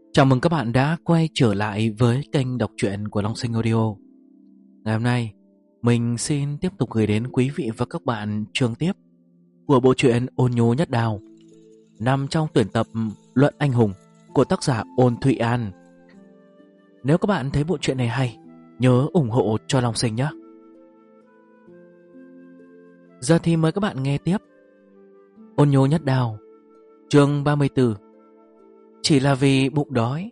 Chào mừng các bạn đã quay trở lại với kênh đọc truyện của Long Sinh Audio. Ngày hôm nay, mình xin tiếp tục gửi đến quý vị và các bạn chương tiếp của bộ truyện Ôn Nhô Nhất Đào, nằm trong tuyển tập Luận Anh Hùng của tác giả Ôn Thụy An. Nếu các bạn thấy bộ truyện này hay, nhớ ủng hộ cho Long Sinh nhé. Giờ thì mời các bạn nghe tiếp Ôn Nhô Nhất Đào, chương 34. Chỉ là vì bụng đói.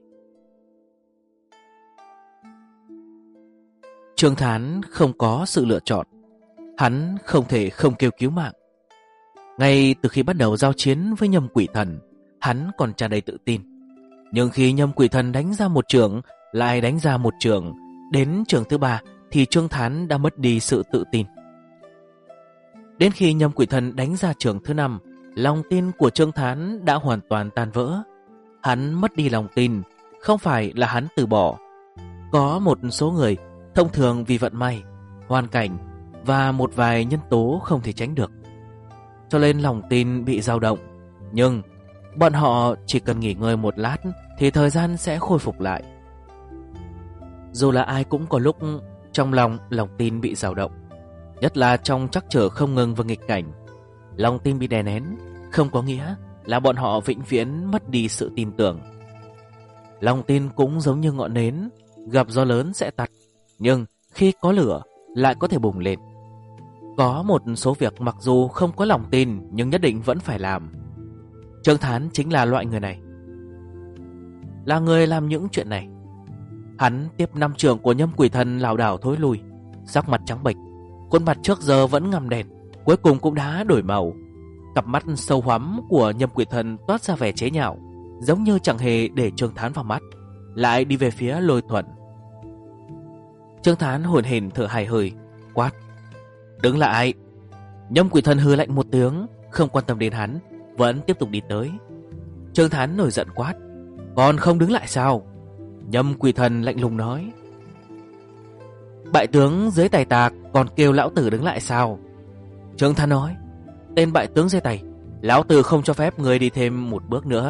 Trương Thán không có sự lựa chọn. Hắn không thể không kêu cứu mạng. Ngay từ khi bắt đầu giao chiến với Nhâm Quỷ Thần, hắn còn tràn đầy tự tin. Nhưng khi Nhâm Quỷ Thần đánh ra một trường, lại đánh ra một trường, đến trường thứ ba thì Trương Thán đã mất đi sự tự tin. Đến khi Nhâm Quỷ Thần đánh ra trường thứ năm, lòng tin của Trương Thán đã hoàn toàn tan vỡ. Hắn mất đi lòng tin, không phải là hắn từ bỏ. Có một số người thông thường vì vận may, hoàn cảnh và một vài nhân tố không thể tránh được, cho nên lòng tin bị dao động. Nhưng bọn họ chỉ cần nghỉ ngơi một lát thì thời gian sẽ khôi phục lại. Dù là ai cũng có lúc trong lòng tin bị dao động, nhất là trong trắc trở không ngừng và nghịch cảnh. Lòng tin bị đè nén không có nghĩa là bọn họ vĩnh viễn mất đi sự tin tưởng. Lòng tin cũng giống như ngọn nến, gặp gió lớn sẽ tắt, nhưng khi có lửa lại có thể bùng lên. Có một số việc mặc dù không có lòng tin nhưng nhất định vẫn phải làm. Trương Thán chính là loại người này, là người làm những chuyện này. Hắn tiếp năm trường của Nhâm Quỷ Thần lảo đảo thối lui, sắc mặt trắng bệch, khuôn mặt trước giờ vẫn ngăm đen, cuối cùng cũng đã đổi màu. Cặp mắt sâu hoắm của Nhâm Quỷ Thần toát ra vẻ chế nhạo, giống như chẳng hề để Trương Thán vào mắt, lại đi về phía Lôi Thuận. Trương Thán hổn hển thở hài hơi, quát: "Đứng lại!" Nhâm Quỷ Thần hừ lạnh một tiếng, không quan tâm đến hắn, vẫn tiếp tục đi tới. Trương Thán nổi giận quát: "Còn không đứng lại sao?" Nhâm Quỷ Thần lạnh lùng nói: "Bại tướng dưới tay ta còn kêu lão tử đứng lại sao?" Trương Thán nói: "Tên bại tướng dưới tay, lão tử không cho phép người đi thêm một bước nữa."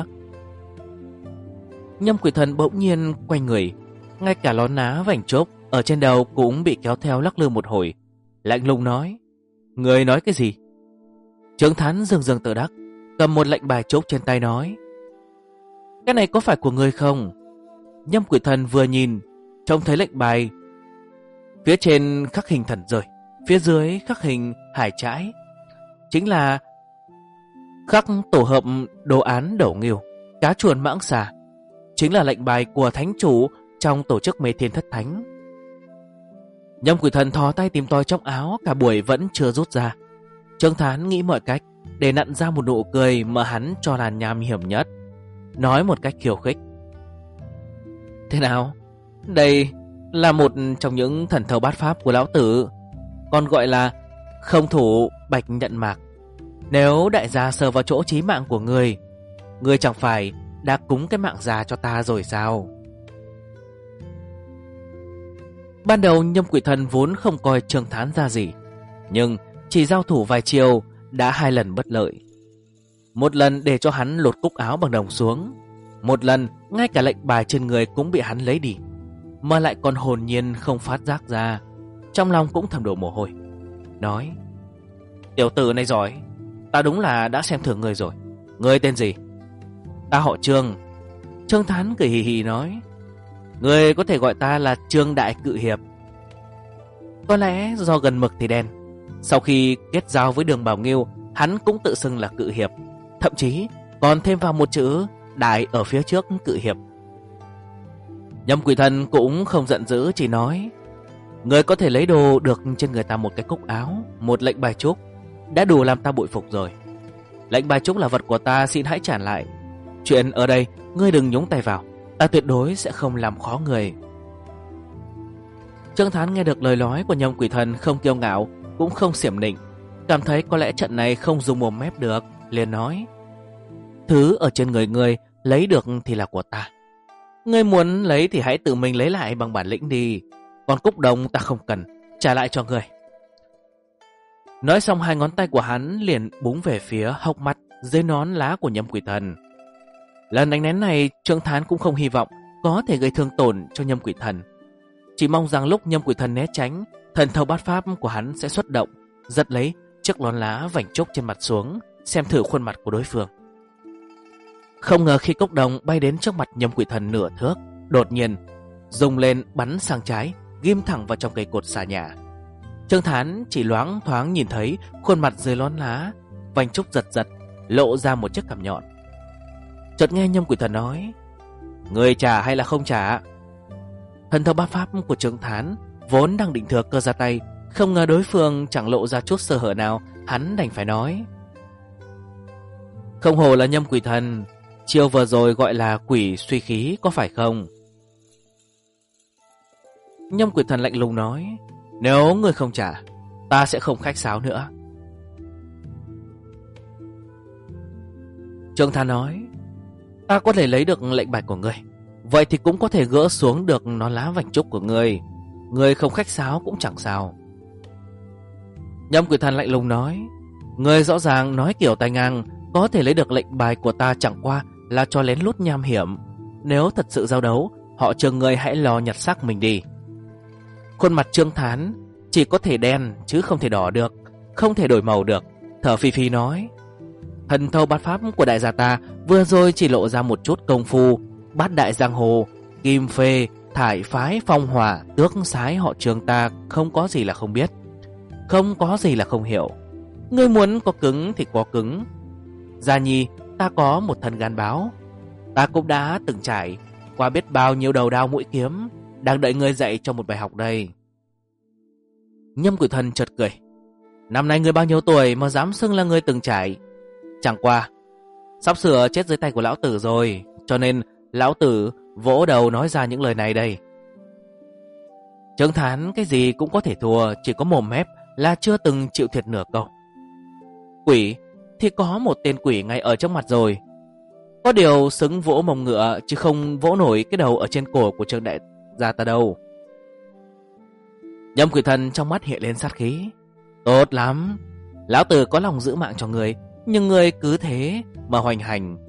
Nhâm Quỷ Thần bỗng nhiên quay người, ngay cả lón ná vành chốp ở trên đầu cũng bị kéo theo lắc lư một hồi, lạnh lùng nói: "Người nói cái gì?" Trương Thán dừng dừng tự đắc, cầm một lệnh bài chốp trên tay nói: "Cái này có phải của người không?" Nhâm Quỷ Thần vừa nhìn, trông thấy lệnh bài, phía trên khắc hình thần rơi, phía dưới khắc hình hải trãi, chính là khắc tổ hợp đồ án đẩu nghiêu, cá chuồn mãng xà, chính là lệnh bài của thánh chủ trong tổ chức Mê Thiên Thất Thánh. Nhâm Quỷ Thần thò tay tìm tòi trong áo, cả buổi vẫn chưa rút ra. Trương Thán nghĩ mọi cách để nặn ra một nụ cười mà hắn cho là nham hiểm nhất, nói một cách khiêu khích: "Thế nào? Đây là một trong những thần thâu bát pháp của lão tử, còn gọi là không thủ bạch nhận mạc. Nếu đại gia sờ vào chỗ chí mạng của người chẳng phải đã cúng cái mạng già cho ta rồi sao?" Ban đầu Nhâm Quỷ Thần vốn không coi Trương Thán ra gì, nhưng chỉ giao thủ vài chiều đã hai lần bất lợi. Một lần để cho hắn lột cúc áo bằng đồng xuống, một lần ngay cả lệnh bài trên người cũng bị hắn lấy đi, mà lại còn hồn nhiên không phát giác ra. Trong lòng cũng thầm đổ mồ hôi, nói: "Tiểu tử này giỏi, ta đúng là đã xem thường người rồi. Ngươi tên gì?" "Ta họ Trương." Trương Thán cười hì hì nói: "Ngươi có thể gọi ta là Trương Đại Cự Hiệp." Có lẽ do gần mực thì đen, sau khi kết giao với Đường Bảo Nghiêu, hắn cũng tự xưng là Cự Hiệp, thậm chí còn thêm vào một chữ đại ở phía trước Cự Hiệp. Nhâm Quỷ Thần cũng không giận dữ, chỉ nói: "Ngươi có thể lấy đồ được trên người ta một cái cúc áo, một lệnh bài chúc, đã đủ làm ta bội phục rồi. Lệnh bài chúc là vật của ta, xin hãy trả lại. Chuyện ở đây ngươi đừng nhúng tay vào, ta tuyệt đối sẽ không làm khó người." Trương Thán nghe được lời nói của Nhâm Quỷ Thần, không kiêu ngạo cũng không xiểm nịnh, cảm thấy có lẽ trận này không dùng mồm mép được, liền nói: "Thứ ở trên người ngươi lấy được thì là của ta. Ngươi muốn lấy thì hãy tự mình lấy lại bằng bản lĩnh đi, còn cúc đồng ta không cần, trả lại cho ngươi." Nói xong, hai ngón tay của hắn liền búng về phía hốc mắt dưới nón lá của Nhâm Quỷ Thần. Lần đánh lén này Trương Thán cũng không hy vọng có thể gây thương tổn cho Nhâm Quỷ Thần. Chỉ mong rằng lúc Nhâm Quỷ Thần né tránh, thần thâu bát pháp của hắn sẽ xuất động, giật lấy chiếc nón lá vành trúc trên mặt xuống, xem thử khuôn mặt của đối phương. Không ngờ khi cốc đồng bay đến trước mặt Nhâm Quỷ Thần nửa thước, đột nhiên rung lên bắn sang trái, ghim thẳng vào trong cây cột xà nhà. Trương Thán chỉ loáng thoáng nhìn thấy khuôn mặt dưới nón lá vành trúc giật giật, lộ ra một chiếc cằm nhọn. Chợt nghe Nhâm Quỷ Thần nói: "Người trả hay là không trả?" Thần thâu bát pháp của Trương Thán vốn đang định thừa cơ ra tay, không ngờ đối phương chẳng lộ ra chút sơ hở nào, hắn đành phải nói: "Không hổ là Nhâm Quỷ Thần, chiêu vừa rồi gọi là quỷ suy khí có phải không?" Nhâm Quỷ Thần lạnh lùng nói: "Nếu người không trả, ta sẽ không khách sáo nữa." Trương Thán nói: "Ta có thể lấy được lệnh bài của ngươi, vậy thì cũng có thể gỡ xuống được nón lá vành trúc của ngươi. Ngươi không khách sáo cũng chẳng sao." Nhâm Quỷ Thần lạnh lùng nói: "Ngươi rõ ràng nói kiểu tay ngang, có thể lấy được lệnh bài của ta chẳng qua là cho lén lút nham hiểm. Nếu thật sự giao đấu, họ Trương ngươi hãy lo nhặt xác mình đi." Khuôn mặt Trương Thán chỉ có thể đen chứ không thể đỏ được, không thể đổi màu được, thở phì phì nói: "Thần thâu bát pháp của đại gia ta vừa rồi chỉ lộ ra một chút công phu, bát đại giang hồ, kim phê, thải phái, phong hỏa, tước sái họ Trương ta không có gì là không biết, không có gì là không hiểu. Ngươi muốn có cứng thì có cứng. Gia nhi, ta có một thân gan báo, ta cũng đã từng trải qua biết bao nhiêu đầu đao mũi kiếm, đang đợi ngươi dạy cho một bài học đây." Nhâm Quỷ Thần chợt cười: "Năm nay ngươi bao nhiêu tuổi mà dám xưng là ngươi từng trải? Chẳng qua sắp sửa chết dưới tay của lão tử rồi, cho nên lão tử vỗ đầu nói ra những lời này đây." Trương Thán cái gì cũng có thể thua, chỉ có mồm mép là chưa từng chịu thiệt nửa câu. Quỷ thì có một tên quỷ ngay ở trước mặt rồi, có điều xứng vỗ mông ngựa chứ không vỗ nổi cái đầu ở trên cổ của Trương đại gia ta đâu. Nhâm Quỷ Thần trong mắt hiện lên sát khí: "Tốt lắm, lão tử có lòng giữ mạng cho người, nhưng người cứ thế mà hoành hành,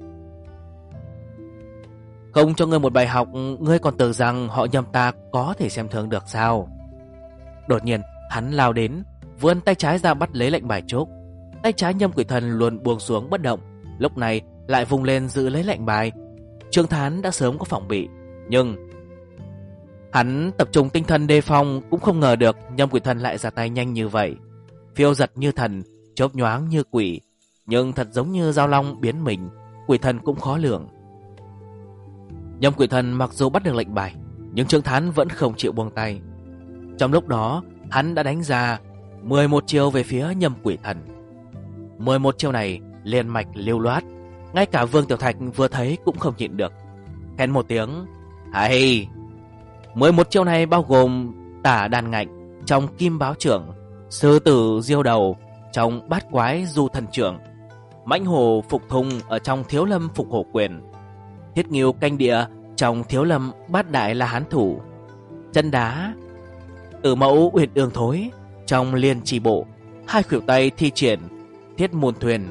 không cho ngươi một bài học, ngươi còn tưởng rằng họ Nhâm ta có thể xem thường được sao?" Đột nhiên hắn lao đến, vươn tay trái ra bắt lấy lệnh bài trúc. Tay trái Nhâm Quỷ Thần luôn buông xuống bất động, lúc này lại vùng lên giữ lấy lệnh bài. Trương Thán đã sớm có phòng bị, nhưng hắn tập trung tinh thần đề phòng, cũng không ngờ được Nhâm Quỷ Thần lại ra tay nhanh như vậy, phiêu giật như thần, chớp nhoáng như quỷ, nhưng thật giống như dao long biến mình, quỷ thần cũng khó lường. Nhâm Quỷ Thần mặc dù bắt được lệnh bài, nhưng Trương Thán vẫn không chịu buông tay. Trong lúc đó, hắn đã đánh ra 11 chiêu về phía Nhâm Quỷ Thần. 11 chiêu này liền mạch lưu loát, ngay cả Vương Tiểu Thạch vừa thấy cũng không nhịn được, khen một tiếng: "Hay!" 11 chiêu này bao gồm tả đàn ngạnh trong kim báo trưởng, sư tử diêu đầu trong bát quái du thần trưởng, mãnh hổ phục thùng ở trong thiếu lâm phục hổ quyền, thiết nghiêu canh địa trong thiếu lâm bát đại la hán thủ, chân đá tử mẫu uyển ương thối trong liên trì bộ, hai khuỷu tay thi triển thiết môn thuyền,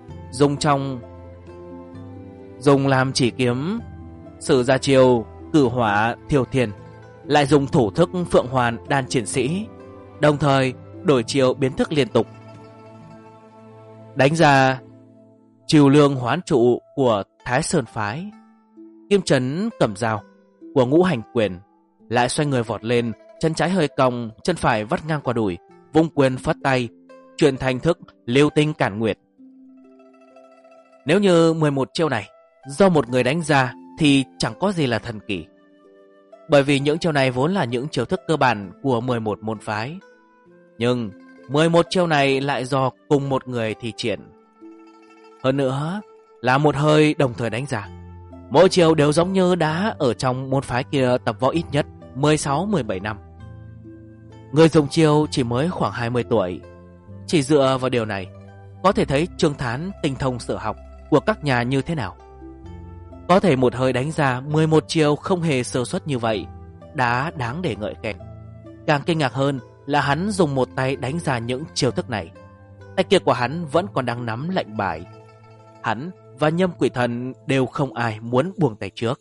dùng làm chỉ kiếm, sử ra chiêu cử hỏa thiêu thiên, lại dùng thủ thức phượng hoàn đan triển sĩ, đồng thời đổi chiêu biến thức liên tục, đánh ra trừ lương hoán trụ của Thái Sơn phái, kim trấn cầm dao của Ngũ Hành quyền, lại xoay người vọt lên, chân trái hơi cong, chân phải vắt ngang qua đùi, vung quyền phất tay, chuyển thành thức lưu tinh cản nguyệt. Nếu như 11 chiêu này do một người đánh ra thì chẳng có gì là thần kỳ, bởi vì những chiêu này vốn là những chiêu thức cơ bản của 11 môn phái. Nhưng 11 chiêu này lại do cùng một người thi triển, hơn nữa là một hơi đồng thời đánh ra. Mỗi chiêu đều giống như đã ở trong môn phái kia tập võ ít nhất 16-17 năm. Người dùng chiêu chỉ mới khoảng 20 tuổi. Chỉ dựa vào điều này, có thể thấy Trương Thán tinh thông sở học của các nhà như thế nào. Có thể một hơi đánh ra 11 chiêu không hề sơ suất như vậy đã đáng để ngợi khen. Càng kinh ngạc hơn là hắn dùng một tay đánh ra những chiêu thức này, tay kia của hắn vẫn còn đang nắm lệnh bài. Hắn và Nhâm Quỷ Thần đều không ai muốn buông tay trước.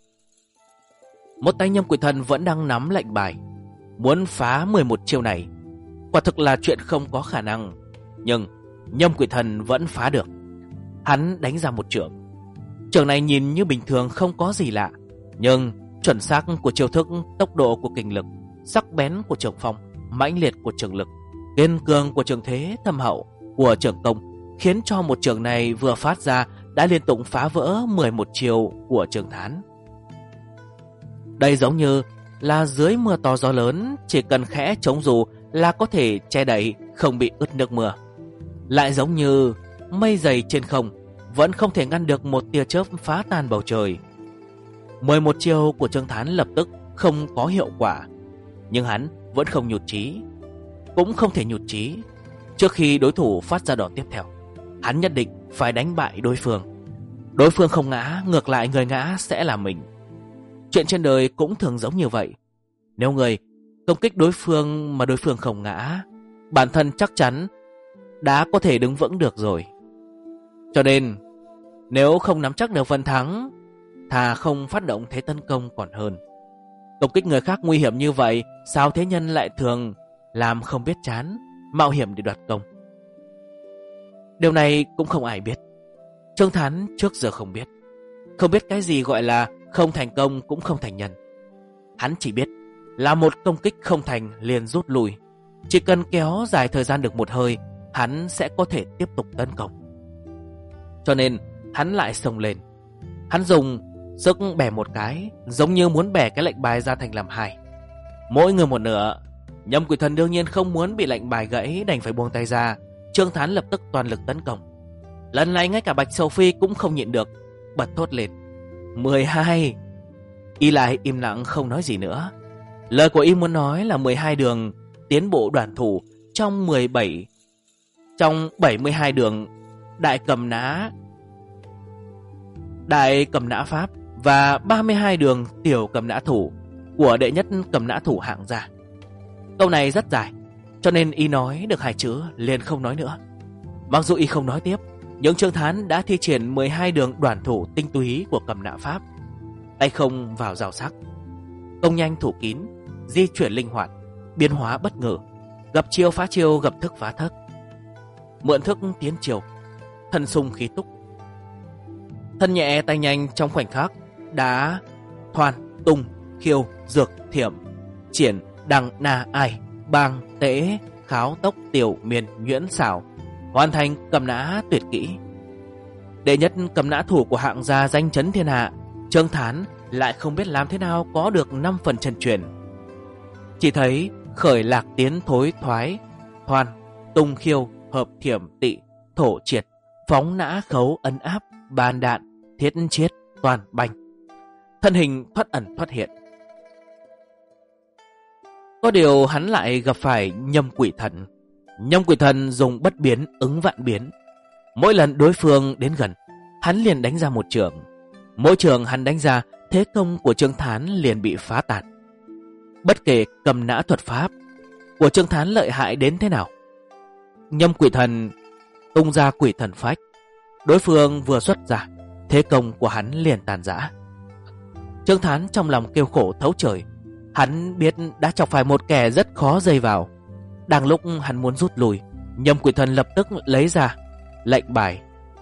Một tay Nhâm Quỷ Thần vẫn đang nắm lệnh bài, muốn phá 11 chiêu này. Quả thực là chuyện không có khả năng, nhưng Nhâm Quỷ Thần vẫn phá được. Hắn đánh ra một chưởng. Chưởng này nhìn như bình thường không có gì lạ, nhưng chuẩn xác của chiêu thức, tốc độ của kình lực, sắc bén của chưởng phong, mãnh liệt của chưởng lực, kiên cường của chưởng thế, thâm hậu của chưởng công khiến cho một chưởng này vừa phát ra đã liên tục phá vỡ 11 chiêu của Trương Thán. Đây giống như là dưới mưa to gió lớn, chỉ cần khẽ chống dù là có thể che đậy, không bị ướt nước mưa. Lại giống như mây dày trên không, vẫn không thể ngăn được một tia chớp phá tan bầu trời. 11 chiêu của Trương Thán lập tức không có hiệu quả, nhưng hắn vẫn không nhụt chí. Cũng không thể nhụt chí. Trước khi đối thủ phát ra đòn tiếp theo, hắn nhất định phải đánh bại đối phương. Đối phương không ngã, ngược lại người ngã sẽ là mình. Chuyện trên đời cũng thường giống như vậy. Nếu người công kích đối phương mà đối phương không ngã, bản thân chắc chắn đã có thể đứng vững được rồi. Cho nên, nếu không nắm chắc được phần thắng, thà không phát động thế tấn công còn hơn. Công kích người khác nguy hiểm như vậy, sao thế nhân lại thường làm không biết chán, mạo hiểm để đoạt công? Điều này cũng không ai biết. Trương Thán trước giờ không biết. Không biết cái gì gọi là không thành công cũng không thành nhân. Hắn chỉ biết là một công kích không thành liền rút lui. Chỉ cần kéo dài thời gian được một hơi, hắn sẽ có thể tiếp tục tấn công. Cho nên hắn lại xông lên. Hắn dùng sức bẻ một cái, giống như muốn bẻ cái lệnh bài ra thành làm hai, mỗi người một nửa. Nhâm Quỷ Thần đương nhiên không muốn bị lệnh bài gãy, đành phải buông tay ra. Trương Thán lập tức toàn lực tấn công. Lần này ngay cả Bạch Sầu Phi cũng không nhịn được, bật thốt lên: 12. Y lại im lặng không nói gì nữa. Lời của y muốn nói là 12 đường tiến bộ đoàn thủ trong 72 đường đại cầm nã pháp và 32 đường tiểu cầm nã thủ của đệ nhất cầm nã thủ hạng gia. Câu này rất dài, cho nên y nói được 2 chữ liền không nói nữa. Mặc dù y không nói tiếp, nhưng Trương Thán đã thi triển 12 đường đoàn thủ tinh túy của cầm nã pháp. Tay không vào rào sắc, công nhanh thủ kín, di chuyển linh hoạt, biến hóa bất ngờ, gặp chiêu phá chiêu, gặp thức phá thức, mượn thức tiến chiêu, thân sung khí túc, thân nhẹ tay nhanh. Trong khoảnh khắc đã thoàn tung khiêu dược thiểm triển đằng na ai bang tễ kháo tốc tiểu miền nhuyễn xảo, hoàn thành cầm nã tuyệt kỹ. Đệ nhất cầm nã thủ của hạng gia danh chấn thiên hạ, Trương Thán lại không biết làm thế nào có được 5 phần chân truyền. Chỉ thấy khởi lạc tiến thối thoái, thoan tung khiêu hợp thiểm tị thổ triệt, phóng nã khấu ấn áp, bàn đạn thiết chiết toàn banh, thân hình thoát ẩn thoát hiện. Có điều hắn lại gặp phải Nhâm Quỷ Thần. Nhâm Quỷ Thần dùng bất biến ứng vạn biến. Mỗi lần đối phương đến gần, hắn liền đánh ra một chưởng. Mỗi chưởng hắn đánh ra, thế công của Trương Thán liền bị phá tàn. Bất kể cầm nã thuật pháp của Trương Thán lợi hại đến thế nào, Nhâm Quỷ Thần tung ra quỷ thần phách, đối phương vừa xuất ra, thế công của hắn liền tàn rã. Trương Thán trong lòng kêu khổ thấu trời. Hắn biết đã chọc phải một kẻ rất khó dây vào. Đang lúc hắn muốn rút lui, Nhâm Quỷ Thần lập tức lấy ra lệnh bài.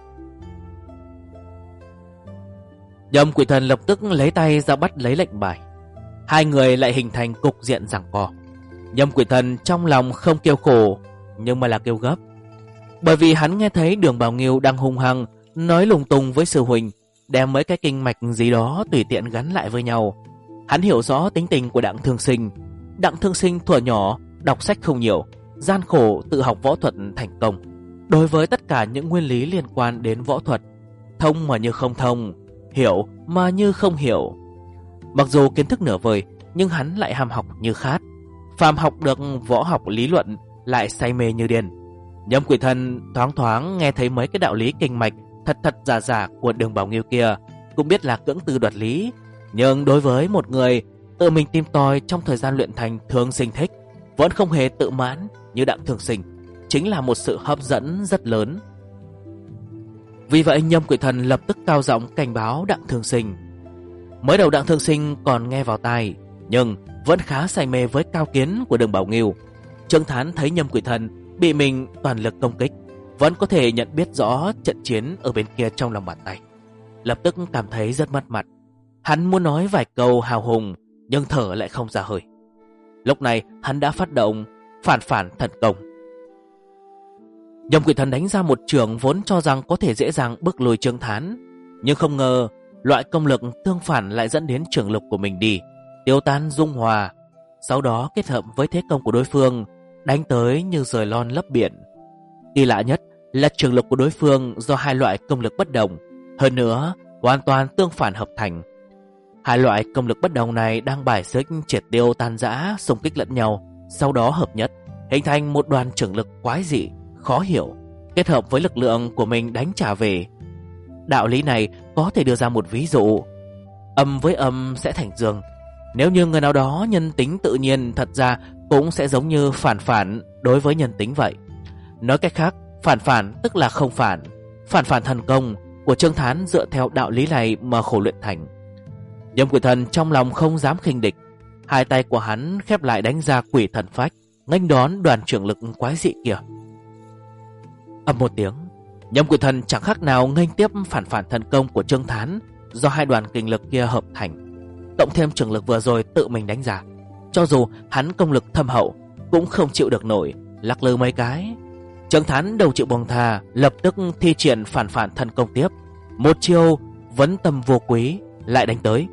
Nhâm Quỷ Thần lập tức lấy tay ra bắt lấy lệnh bài. Hai người lại hình thành cục diện giằng co. Nhâm Quỷ Thần trong lòng không kêu khổ, nhưng mà là kêu gấp. Bởi vì hắn nghe thấy Đường Bảo Nghiêu đang hung hăng nói lung tung với sư huynh, đem mấy cái kinh mạch gì đó tùy tiện gắn lại với nhau. Hắn hiểu rõ tính tình của Đặng Thương Sinh. Đặng Thương Sinh thuở nhỏ đọc sách không nhiều, gian khổ tự học võ thuật thành công. Đối với tất cả những nguyên lý liên quan đến võ thuật, thông mà như không thông, hiểu mà như không hiểu. Mặc dù kiến thức nửa vời, nhưng hắn lại ham học như khát. Phàm học được võ học lý luận lại say mê như điên. Nhâm Quỷ Thần thoáng thoáng nghe thấy mấy cái đạo lý kinh mạch thật thật giả giả của Đường Bảo Nghiêu kia, cũng biết là cưỡng từ đoạt lý. Nhưng đối với một người tự mình tìm tòi trong thời gian luyện thành thường sinh thích, vẫn không hề tự mãn như Đặng Thường Sinh, chính là một sự hấp dẫn rất lớn. Vì vậy Nhâm Quỷ Thần lập tức cao giọng cảnh báo Đặng Thương Sinh. Mới đầu Đặng Thương Sinh còn nghe vào tai, nhưng vẫn khá say mê với cao kiến của Đường Bảo Nghiêu. Trương Thán thấy Nhâm Quỷ Thần bị mình toàn lực công kích, vẫn có thể nhận biết rõ trận chiến ở bên kia trong lòng bàn tay, lập tức cảm thấy rất mất mặt. Hắn muốn nói vài câu hào hùng, nhưng thở lại không ra hơi. Lúc này hắn đã phát động phản thần công. Nhâm Quỷ Thần đánh ra một chưởng vốn cho rằng có thể dễ dàng bức lùi Trương Thán, nhưng không ngờ loại công lực tương phản lại dẫn đến chưởng lực của mình đi tiêu tan dung hòa, sau đó kết hợp với thế công của đối phương, đánh tới như rời lon lấp biển. Kỳ lạ nhất là chưởng lực của đối phương do hai loại công lực bất đồng, hơn nữa hoàn toàn tương phản hợp thành. Hai loại công lực bất đồng này đang bài xích, triệt tiêu, tan rã, xung kích lẫn nhau, sau đó hợp nhất, hình thành một đoàn chưởng lực quái dị, khó hiểu, kết hợp với lực lượng của mình đánh trả về. Đạo lý này có thể đưa ra một ví dụ: âm với âm sẽ thành dương. Nếu như người nào đó nhân tính tự nhiên, thật ra cũng sẽ giống như phản đối với nhân tính vậy. Nói cách khác, phản tức là không phản. Phản thần công của Trương Thán dựa theo đạo lý này mà khổ luyện thành. Nhâm Quỷ Thần trong lòng không dám khinh địch, hai tay của hắn khép lại đánh ra quỷ thần phách, nghênh đón đoàn trưởng lực quái dị kia. Ầm một tiếng, Nhâm Quỷ Thần chẳng khác nào nghênh tiếp phản thần công của Trương Thán do hai đoàn kinh lực kia hợp thành, cộng thêm trưởng lực vừa rồi tự mình đánh ra. Cho dù hắn công lực thâm hậu cũng không chịu được nổi, lắc lư mấy cái. Trương Thán đâu chịu buông tha, lập tức thi triển phản thần công tiếp, một chiêu vấn tâm vô quý lại đánh tới.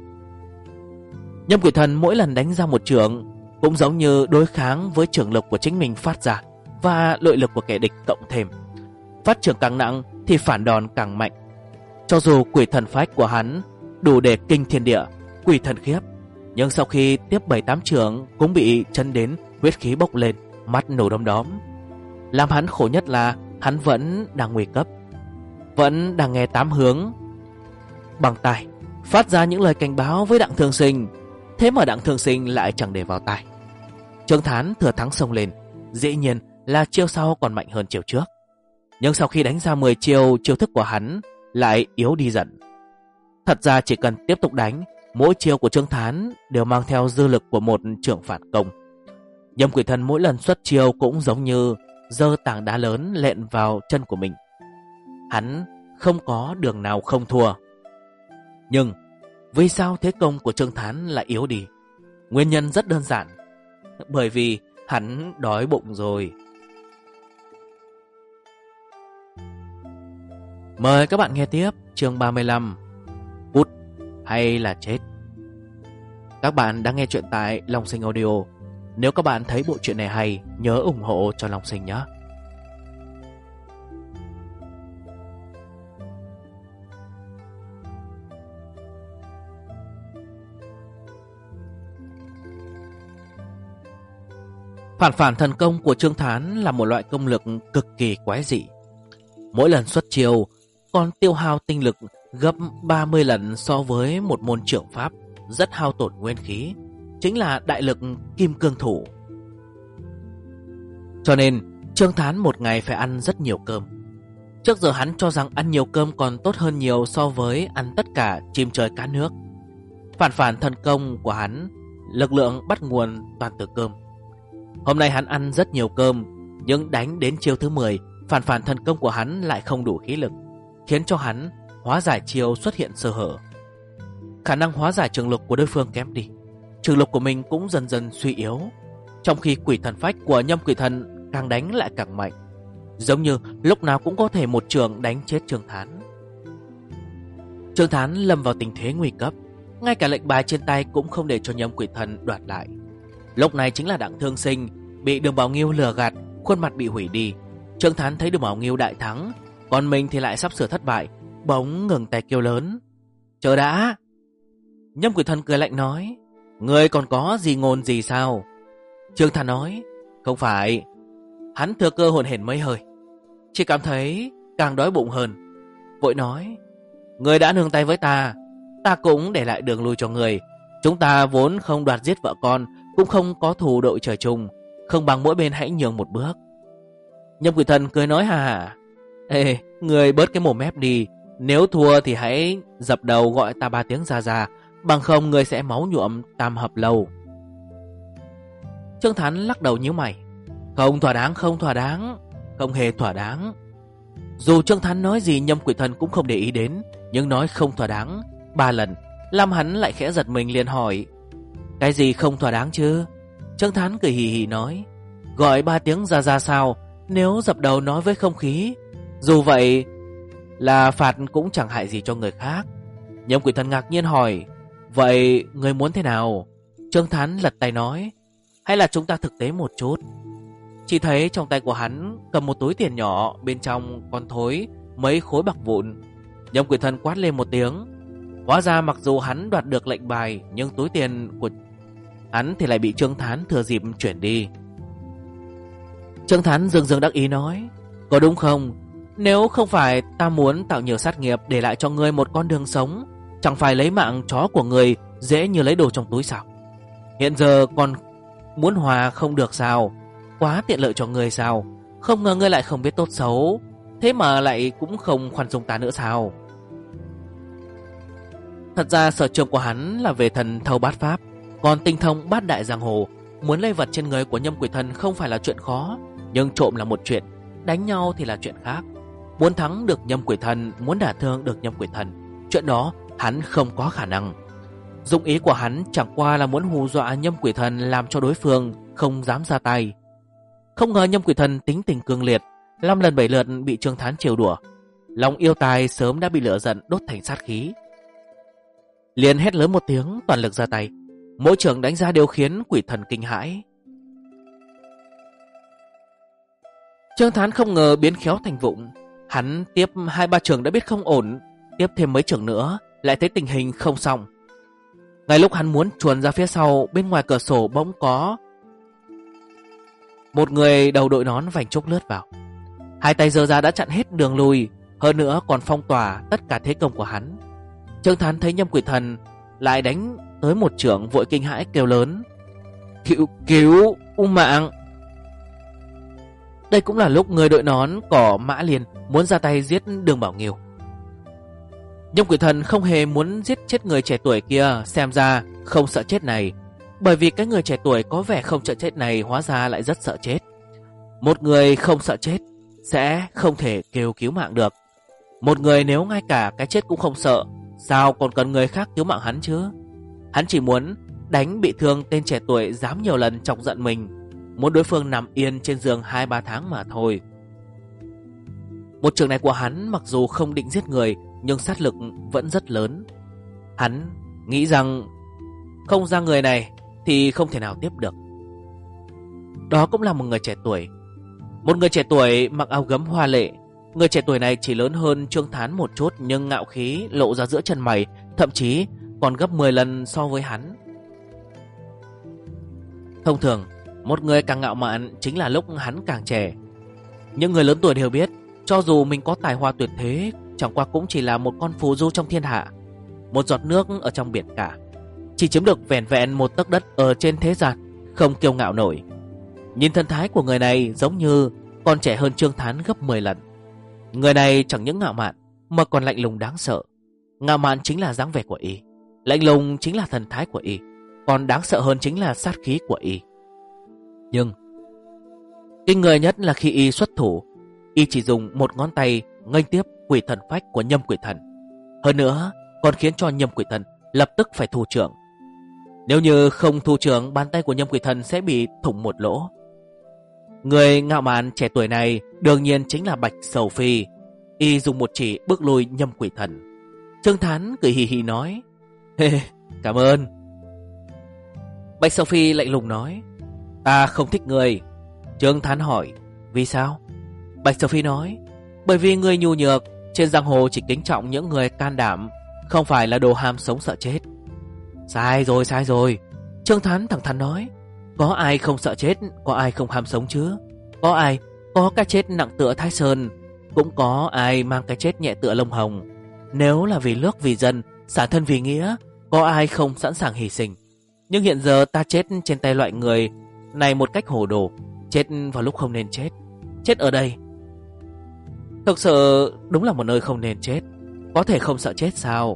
Nhâm Quỷ Thần mỗi lần đánh ra một chưởng cũng giống như đối kháng với trưởng lực của chính mình phát ra và nội lực của kẻ địch cộng thêm. Phát trưởng càng nặng thì phản đòn càng mạnh. Cho dù quỷ thần phách của hắn đủ để kinh thiên địa, quỷ thần khiếp, nhưng sau khi tiếp 7-8 chưởng cũng bị chấn đến huyết khí bốc lên, mắt nổ đom đóm. Làm hắn khổ nhất là hắn vẫn đang nguy cấp, vẫn đang nghe 8 hướng bằng tai phát ra những lời cảnh báo với Đặng Thương Sinh. Thế mà Đặng Thương Sinh lại chẳng để vào tai. Trương Thán thừa thắng xông lên, dĩ nhiên là chiêu sau còn mạnh hơn chiêu trước. Nhưng sau khi đánh ra 10 chiêu, chiêu thức của hắn lại yếu đi dần. Thật ra chỉ cần tiếp tục đánh, mỗi chiêu của Trương Thán đều mang theo dư lực của một trưởng phản công. Nhâm Quỷ Thần mỗi lần xuất chiêu cũng giống như giơ tảng đá lớn lện vào chân của mình. Hắn không có đường nào không thua. Nhưng vì sao thế công của Trương Thán lại yếu đi? Nguyên nhân rất đơn giản, bởi vì hắn đói bụng rồi. Mời các bạn nghe tiếp chương 35, Cút hay là chết. Các bạn đang nghe chuyện tại Long Sinh Audio. Nếu các bạn thấy bộ truyện này hay, nhớ ủng hộ cho Long Sinh nhé. Phản thần công của Trương Thán là một loại công lực cực kỳ quái dị. Mỗi lần xuất chiêu còn tiêu hao tinh lực gấp 30 lần so với một môn trưởng pháp, rất hao tổn nguyên khí, chính là đại lực kim cương thủ. Cho nên Trương Thán một ngày phải ăn rất nhiều cơm. Trước giờ hắn cho rằng ăn nhiều cơm còn tốt hơn nhiều so với ăn tất cả chim trời cá nước. Phản thần công của hắn, lực lượng bắt nguồn toàn từ cơm. Hôm nay hắn ăn rất nhiều cơm, nhưng đánh đến chiêu thứ 10, phản thần công của hắn lại không đủ khí lực, khiến cho hắn hóa giải chiêu xuất hiện sơ hở. Khả năng hóa giải trường lực của đối phương kém đi, trường lực của mình cũng dần dần suy yếu. Trong khi quỷ thần phách của Nhâm Quỷ Thần càng đánh lại càng mạnh, giống như lúc nào cũng có thể một trường đánh chết Trương Thán. Trương Thán lâm vào tình thế nguy cấp, ngay cả lệnh bài trên tay cũng không để cho Nhâm Quỷ Thần đoạt lại. Lúc này chính là Đặng Thương Sinh bị Đường Bảo Nghiêu lừa gạt, khuôn mặt bị hủy đi. Trương Thán thấy Đường Bảo Nghiêu đại thắng, còn mình thì lại sắp sửa thất bại, bỗng ngừng tay kêu lớn: "Chờ đã!" Nhâm Quỷ Thần cười lạnh nói: "Ngươi còn có gì ngôn gì sao?" Trương Thán nói: "Không phải." Hắn thừa cơ hổn hển mấy hơi, chỉ cảm thấy càng đói bụng hơn, vội nói: "Ngươi đã nương tay với ta, ta cũng để lại đường lui cho ngươi. Chúng ta vốn không đoạt giết vợ con, cũng không có thù đội trời chung, không bằng mỗi bên hãy nhường một bước." Nhâm Quỷ Thần cười nói hà hà: Ê, người bớt cái mồm mép đi. Nếu thua thì hãy dập đầu gọi ta 3 tiếng ra ra, bằng không người sẽ máu nhuộm tam hợp lâu. Trương Thán lắc đầu nhíu mày. Không thỏa đáng, không thỏa đáng, không hề thỏa đáng. Dù Trương Thán nói gì Nhâm Quỷ Thần cũng không để ý đến, nhưng nói không thỏa đáng 3 lần, làm hắn lại khẽ giật mình liền hỏi. Cái gì không thỏa đáng chứ? Trương Thán cười hì hì nói. Gọi 3 tiếng ra ra sao? Nếu dập đầu nói với không khí, dù vậy là phạt cũng chẳng hại gì cho người khác. Nhâm Quỷ Thần ngạc nhiên hỏi. Vậy người muốn thế nào? Trương Thán lật tay nói. Hay là chúng ta thực tế một chút? Chỉ thấy trong tay của hắn cầm một túi tiền nhỏ, bên trong còn thối mấy khối bạc vụn. Nhâm Quỷ Thần quát lên một tiếng. Hóa ra mặc dù hắn đoạt được lệnh bài, nhưng túi tiền của hắn thì lại bị Trương Thán thừa dịp chuyển đi. Trương Thán dường dường đắc ý nói. Có đúng không? Nếu không phải ta muốn tạo nhiều sát nghiệp để lại cho ngươi một con đường sống, chẳng phải lấy mạng chó của ngươi dễ như lấy đồ trong túi sao? Hiện giờ còn muốn hòa không được sao? Quá tiện lợi cho ngươi sao? Không ngờ ngươi lại không biết tốt xấu, thế mà lại cũng không khoan dung ta nữa sao? Thật ra sở trường của hắn là về thần thâu bát pháp, còn tinh thông bát đại giang hồ. Muốn lấy vật trên người của Nhâm Quỷ Thần không phải là chuyện khó, nhưng trộm là một chuyện, đánh nhau thì là chuyện khác. Muốn thắng được Nhâm Quỷ Thần, muốn đả thương được Nhâm Quỷ Thần, chuyện đó hắn không có khả năng. Dụng ý của hắn chẳng qua là muốn hù dọa Nhâm Quỷ Thần, làm cho đối phương không dám ra tay. Không ngờ Nhâm Quỷ Thần tính tình cương liệt, 5 lần 7 lượt bị Trương Thán trêu đùa, lòng yêu tài sớm đã bị lửa giận đốt thành sát khí. Liền hét lớn một tiếng, toàn lực ra tay, mỗi trường đánh ra đều khiến Quỷ Thần kinh hãi. Trương Thán không ngờ biến khéo thành vụng, hắn tiếp 2-3 trường đã biết không ổn, tiếp thêm mấy trường nữa lại thấy tình hình không xong. Ngay lúc hắn muốn chuồn ra phía sau, bên ngoài cửa sổ bỗng có một người đầu đội nón vành trúc lướt vào. Hai tay giơ ra đã chặn hết đường lui, hơn nữa còn phong tỏa tất cả thế công của hắn. Trương Thán thấy Nhâm Quỷ Thần lại đánh tới một chưởng, vội kinh hãi kêu lớn. Cứu mạng! Đây cũng là lúc người đội nón cỏ Mã Liên muốn ra tay giết Đường Bảo Nghiêu. Nhâm Quỷ Thần không hề muốn giết chết người trẻ tuổi kia, xem ra không sợ chết này. Bởi vì cái người trẻ tuổi có vẻ không sợ chết này hóa ra lại rất sợ chết. Một người không sợ chết sẽ không thể kêu cứu mạng được. Một người nếu ngay cả cái chết cũng không sợ, sao còn cần người khác cứu mạng hắn chứ? Hắn chỉ muốn đánh bị thương tên trẻ tuổi dám nhiều lần chọc giận mình, muốn đối phương nằm yên trên giường 2-3 tháng mà thôi. Một trường này của hắn mặc dù không định giết người, nhưng sát lực vẫn rất lớn. Hắn nghĩ rằng không ra người này thì không thể nào tiếp được. Đó cũng là một người trẻ tuổi. Một người trẻ tuổi mặc áo gấm hoa lệ. Người trẻ tuổi này chỉ lớn hơn Trương Thán một chút, nhưng ngạo khí lộ ra giữa chân mày, thậm chí còn gấp 10 lần so với hắn. Thông thường, một người càng ngạo mạn chính là lúc hắn càng trẻ. Những người lớn tuổi đều biết, cho dù mình có tài hoa tuyệt thế, chẳng qua cũng chỉ là một con phù du trong thiên hạ, một giọt nước ở trong biển cả, chỉ chiếm được vẻn vẹn một tấc đất ở trên thế gian, không kiêu ngạo nổi. Nhìn thân thái của người này giống như còn trẻ hơn Trương Thán gấp 10 lần. Người này chẳng những ngạo mạn mà còn lạnh lùng đáng sợ. Ngạo mạn chính là dáng vẻ của y, lạnh lùng chính là thần thái của y, còn đáng sợ hơn chính là sát khí của y. Nhưng kinh người nhất là khi y xuất thủ, y chỉ dùng một ngón tay nghênh tiếp Quỷ Thần phách của Nhâm Quỷ Thần. Hơn nữa còn khiến cho Nhâm Quỷ Thần lập tức phải thu trưởng. Nếu như không thu trưởng, bàn tay của Nhâm Quỷ Thần sẽ bị thủng một lỗ. Người ngạo mạn trẻ tuổi này đương nhiên chính là Bạch Sầu Phi. Y dùng một chỉ bước lui Nhâm Quỷ Thần. Trương Thán cười hì hì nói. Cảm ơn. Bạch Sầu Phi lạnh lùng nói. Ta không thích người. Trương Thán hỏi. Vì sao? Bạch Sầu Phi nói. Bởi vì người nhu nhược, trên giang hồ chỉ kính trọng những người can đảm, không phải là đồ ham sống sợ chết. Sai rồi. Trương Thán thẳng thắn nói. Có ai không sợ chết, có ai không ham sống chứ? Có ai có cái chết nặng tựa Thái Sơn, cũng có ai mang cái chết nhẹ tựa lông hồng. Nếu là vì nước vì dân, xả thân vì nghĩa, có ai không sẵn sàng hy sinh. Nhưng hiện giờ ta chết trên tay loại người này một cách hồ đồ, chết vào lúc không nên chết. Chết ở đây Thực sự đúng là một nơi không nên chết. Có thể không sợ chết sao?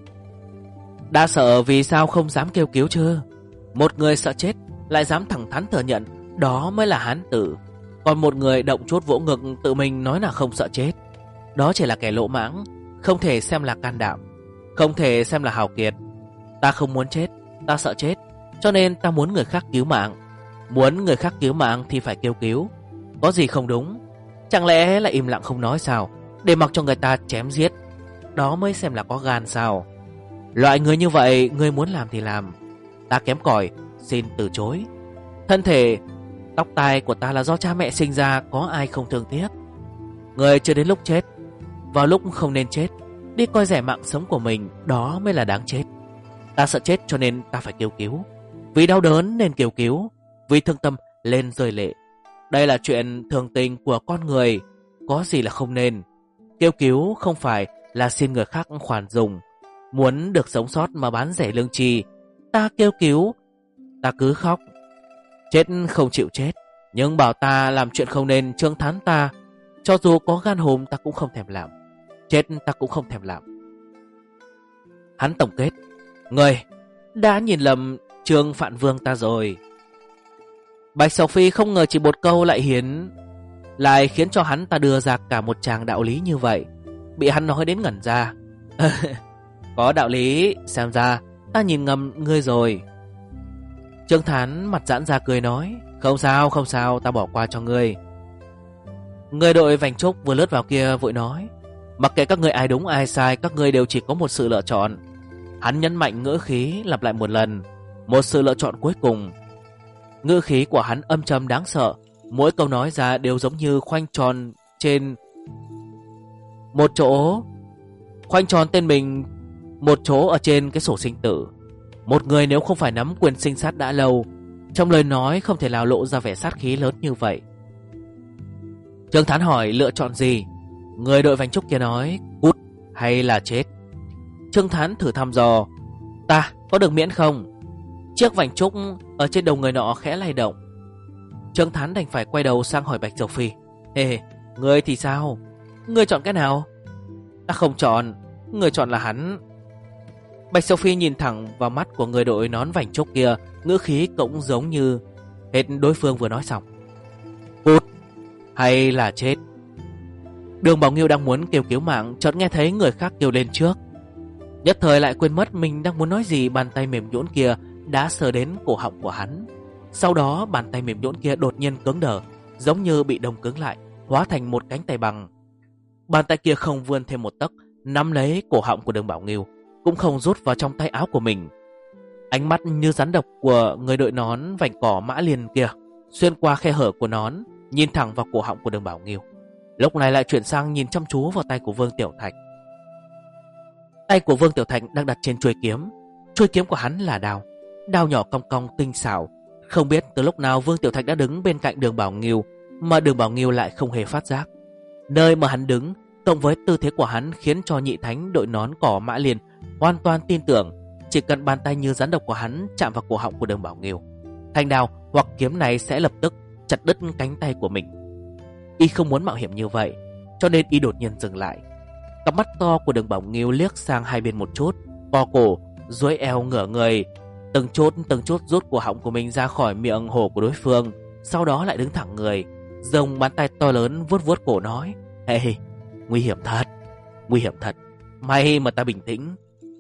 Đã sợ vì sao không dám kêu cứu chứ? Một người sợ chết lại dám thẳng thắn thừa nhận, đó mới là hán tử. Còn một người động chút vỗ ngực tự mình nói là không sợ chết, đó chỉ là kẻ lỗ mãng, không thể xem là can đảm, không thể xem là hào kiệt. Ta không muốn chết, ta sợ chết, cho nên ta muốn người khác cứu mạng. Muốn người khác cứu mạng thì phải kêu cứu. Có gì không đúng? Chẳng lẽ lại im lặng không nói sao, để mặc cho người ta chém giết? Đó mới xem là có gan sao? Loại người như vậy, người muốn làm thì làm. Ta kém cỏi, xin từ chối. Thân thể, tóc tai của ta là do cha mẹ sinh ra, có ai không thương tiếc. Người chưa đến lúc chết, vào lúc không nên chết, đi coi rẻ mạng sống của mình, đó mới là đáng chết. Ta sợ chết cho nên ta phải kêu cứu. Vì đau đớn nên kêu cứu, vì thương tâm lên rơi lệ. Đây là chuyện thường tình của con người, có gì là không nên. Kêu cứu không phải là xin người khác khoản dùng. Muốn được sống sót mà bán rẻ lương tri. Ta kêu cứu, ta cứ khóc. Chết không chịu chết, nhưng bảo ta làm chuyện không nên trương thán ta, cho dù có gan hùm ta cũng không thèm làm. Chết ta cũng không thèm làm. Hắn tổng kết: người đã nhìn lầm Trương Phạn Vương ta rồi. Bạch Sầu Phi không ngờ chỉ một câu lại khiến cho hắn ta đưa ra cả một tràng đạo lý như vậy. Bị hắn nói đến ngẩn ra. Có đạo lý, xem ra ta nhìn ngầm ngươi rồi. Trương Thán mặt giãn ra cười nói: Không sao, ta bỏ qua cho ngươi. Người đội Vành Trúc vừa lướt vào kia vội nói: Mặc kệ các ngươi ai đúng ai sai, các ngươi đều chỉ có một sự lựa chọn. Hắn nhấn mạnh ngữ khí lặp lại một lần: Một sự lựa chọn cuối cùng. Ngữ khí của hắn âm trầm đáng sợ, mỗi câu nói ra đều giống như khoanh tròn trên một chỗ, khoanh tròn tên mình một chỗ ở trên cái sổ sinh tử. Một người nếu không phải nắm quyền sinh sát đã lâu, trong lời nói không thể nào lộ ra vẻ sát khí lớn như vậy. Trương Thán hỏi lựa chọn gì? Người đội Vành Trúc kia nói: Cút hay là chết. Trương Thán thử thăm dò: Ta có được miễn không? Chiếc vành trúc ở trên đầu người nọ khẽ lay động. Trương Thán đành phải quay đầu sang hỏi Bạch Sầu Phi: Ngươi thì sao? Ngươi chọn cái nào? Ta không chọn, ngươi chọn là hắn. Bạch Sầu Phi nhìn thẳng vào mắt của người đội nón vành trúc kia, ngữ khí cũng giống như hết đối phương vừa nói xong. Cút hay là chết? Đường Bảo Nghiêu đang muốn kêu cứu mạng, chợt nghe thấy người khác kêu lên trước. Nhất thời lại quên mất mình đang muốn nói gì. Bàn tay mềm nhũn kia đã sờ đến cổ họng của hắn. Sau đó bàn tay mềm nhũn kia đột nhiên cứng đờ, giống như bị đông cứng lại, hóa thành một cánh tay bằng. Bàn tay kia không vươn thêm một tấc, nắm lấy cổ họng của Đường Bảo Nghiêu, cũng không rút vào trong tay áo của mình. Ánh mắt như rắn độc của người đội nón vành cỏ Mã Liên kia xuyên qua khe hở của nón, nhìn thẳng vào cổ họng của Đường Bảo Nghiêu. Lúc này lại chuyển sang nhìn chăm chú vào tay của Vương Tiểu Thạch. Tay của Vương Tiểu Thạch đang đặt trên chuôi kiếm. Chuôi kiếm của hắn là đao, đao nhỏ cong cong tinh xảo. Không biết từ lúc nào Vương Tiểu Thạch đã đứng bên cạnh Đường Bảo Nghiêu, mà Đường Bảo Nghiêu lại không hề phát giác. Nơi mà hắn đứng cộng với tư thế của hắn khiến cho nhị thánh đội nón cỏ Mã Liên hoàn toàn tin tưởng, chỉ cần bàn tay như rắn độc của hắn chạm vào cổ họng của Đường Bảo Nghiêu, thanh đao hoặc kiếm này sẽ lập tức chặt đứt cánh tay của mình. Y không muốn mạo hiểm như vậy, cho nên y đột nhiên dừng lại. Cặp mắt to của Đường Bảo Nghiêu liếc sang hai bên một chút, co cổ, duỗi eo ngửa người, từng chút rút cổ họng của mình ra khỏi miệng hổ của đối phương. Sau đó lại đứng thẳng người, dùng bàn tay to lớn vuốt vuốt cổ nói: Nguy hiểm thật, may mà ta bình tĩnh.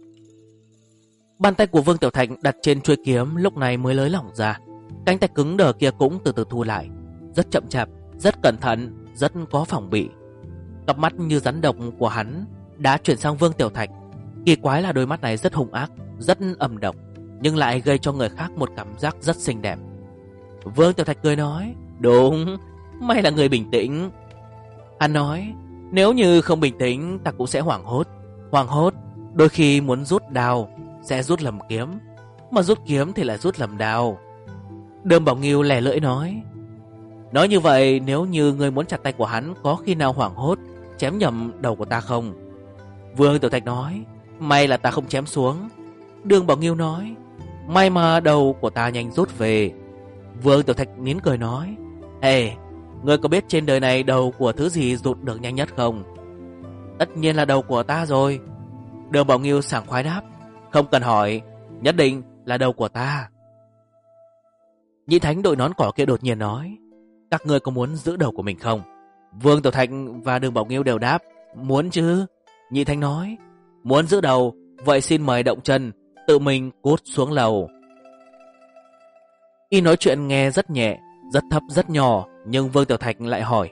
Bàn tay của Vương Tiểu Thạch đặt trên chuôi kiếm lúc này mới lới lỏng ra. Cánh tay cứng đờ kia cũng từ từ thu lại, rất chậm chạp, rất cẩn thận, rất có phòng bị. Cặp mắt như rắn độc của hắn đã chuyển sang Vương Tiểu Thạch. Kỳ quái là đôi mắt này rất hung ác, rất âm độc, nhưng lại gây cho người khác một cảm giác rất xinh đẹp. Vương Tiểu Thạch cười nói: Đúng, may là người bình tĩnh. Hắn nói: Nếu như không bình tĩnh ta cũng sẽ hoảng hốt. Đôi khi muốn rút đao sẽ rút lầm kiếm, mà rút kiếm thì lại rút lầm đao. Đường Bảo Nghiêu lẻ lưỡi nói: Nói như vậy, nếu như người muốn chặt tay của hắn, có khi nào hoảng hốt chém nhầm đầu của ta không? Vương Tiểu Thạch nói: May là ta không chém xuống. Đường Bảo Nghiêu nói: May mà đầu của ta nhanh rút về. Vương Tiểu Thạch nín cười nói: Ngươi có biết trên đời này đầu của thứ gì rụt được nhanh nhất không? Tất nhiên là đầu của ta rồi. Đường Bảo Nghiêu sảng khoái đáp. Không cần hỏi, nhất định là đầu của ta. Nhị Thánh đội nón cỏ kia đột nhiên nói. Các ngươi có muốn giữ đầu của mình không? Vương Tiểu Thạch và Đường Bảo Nghiêu đều đáp. Muốn chứ. Nhị Thánh nói. Muốn giữ đầu, vậy xin mời động chân, tự mình cút xuống lầu. Y nói chuyện nghe rất nhẹ, rất thấp rất nhỏ, nhưng Vương Tiểu Thạch lại hỏi.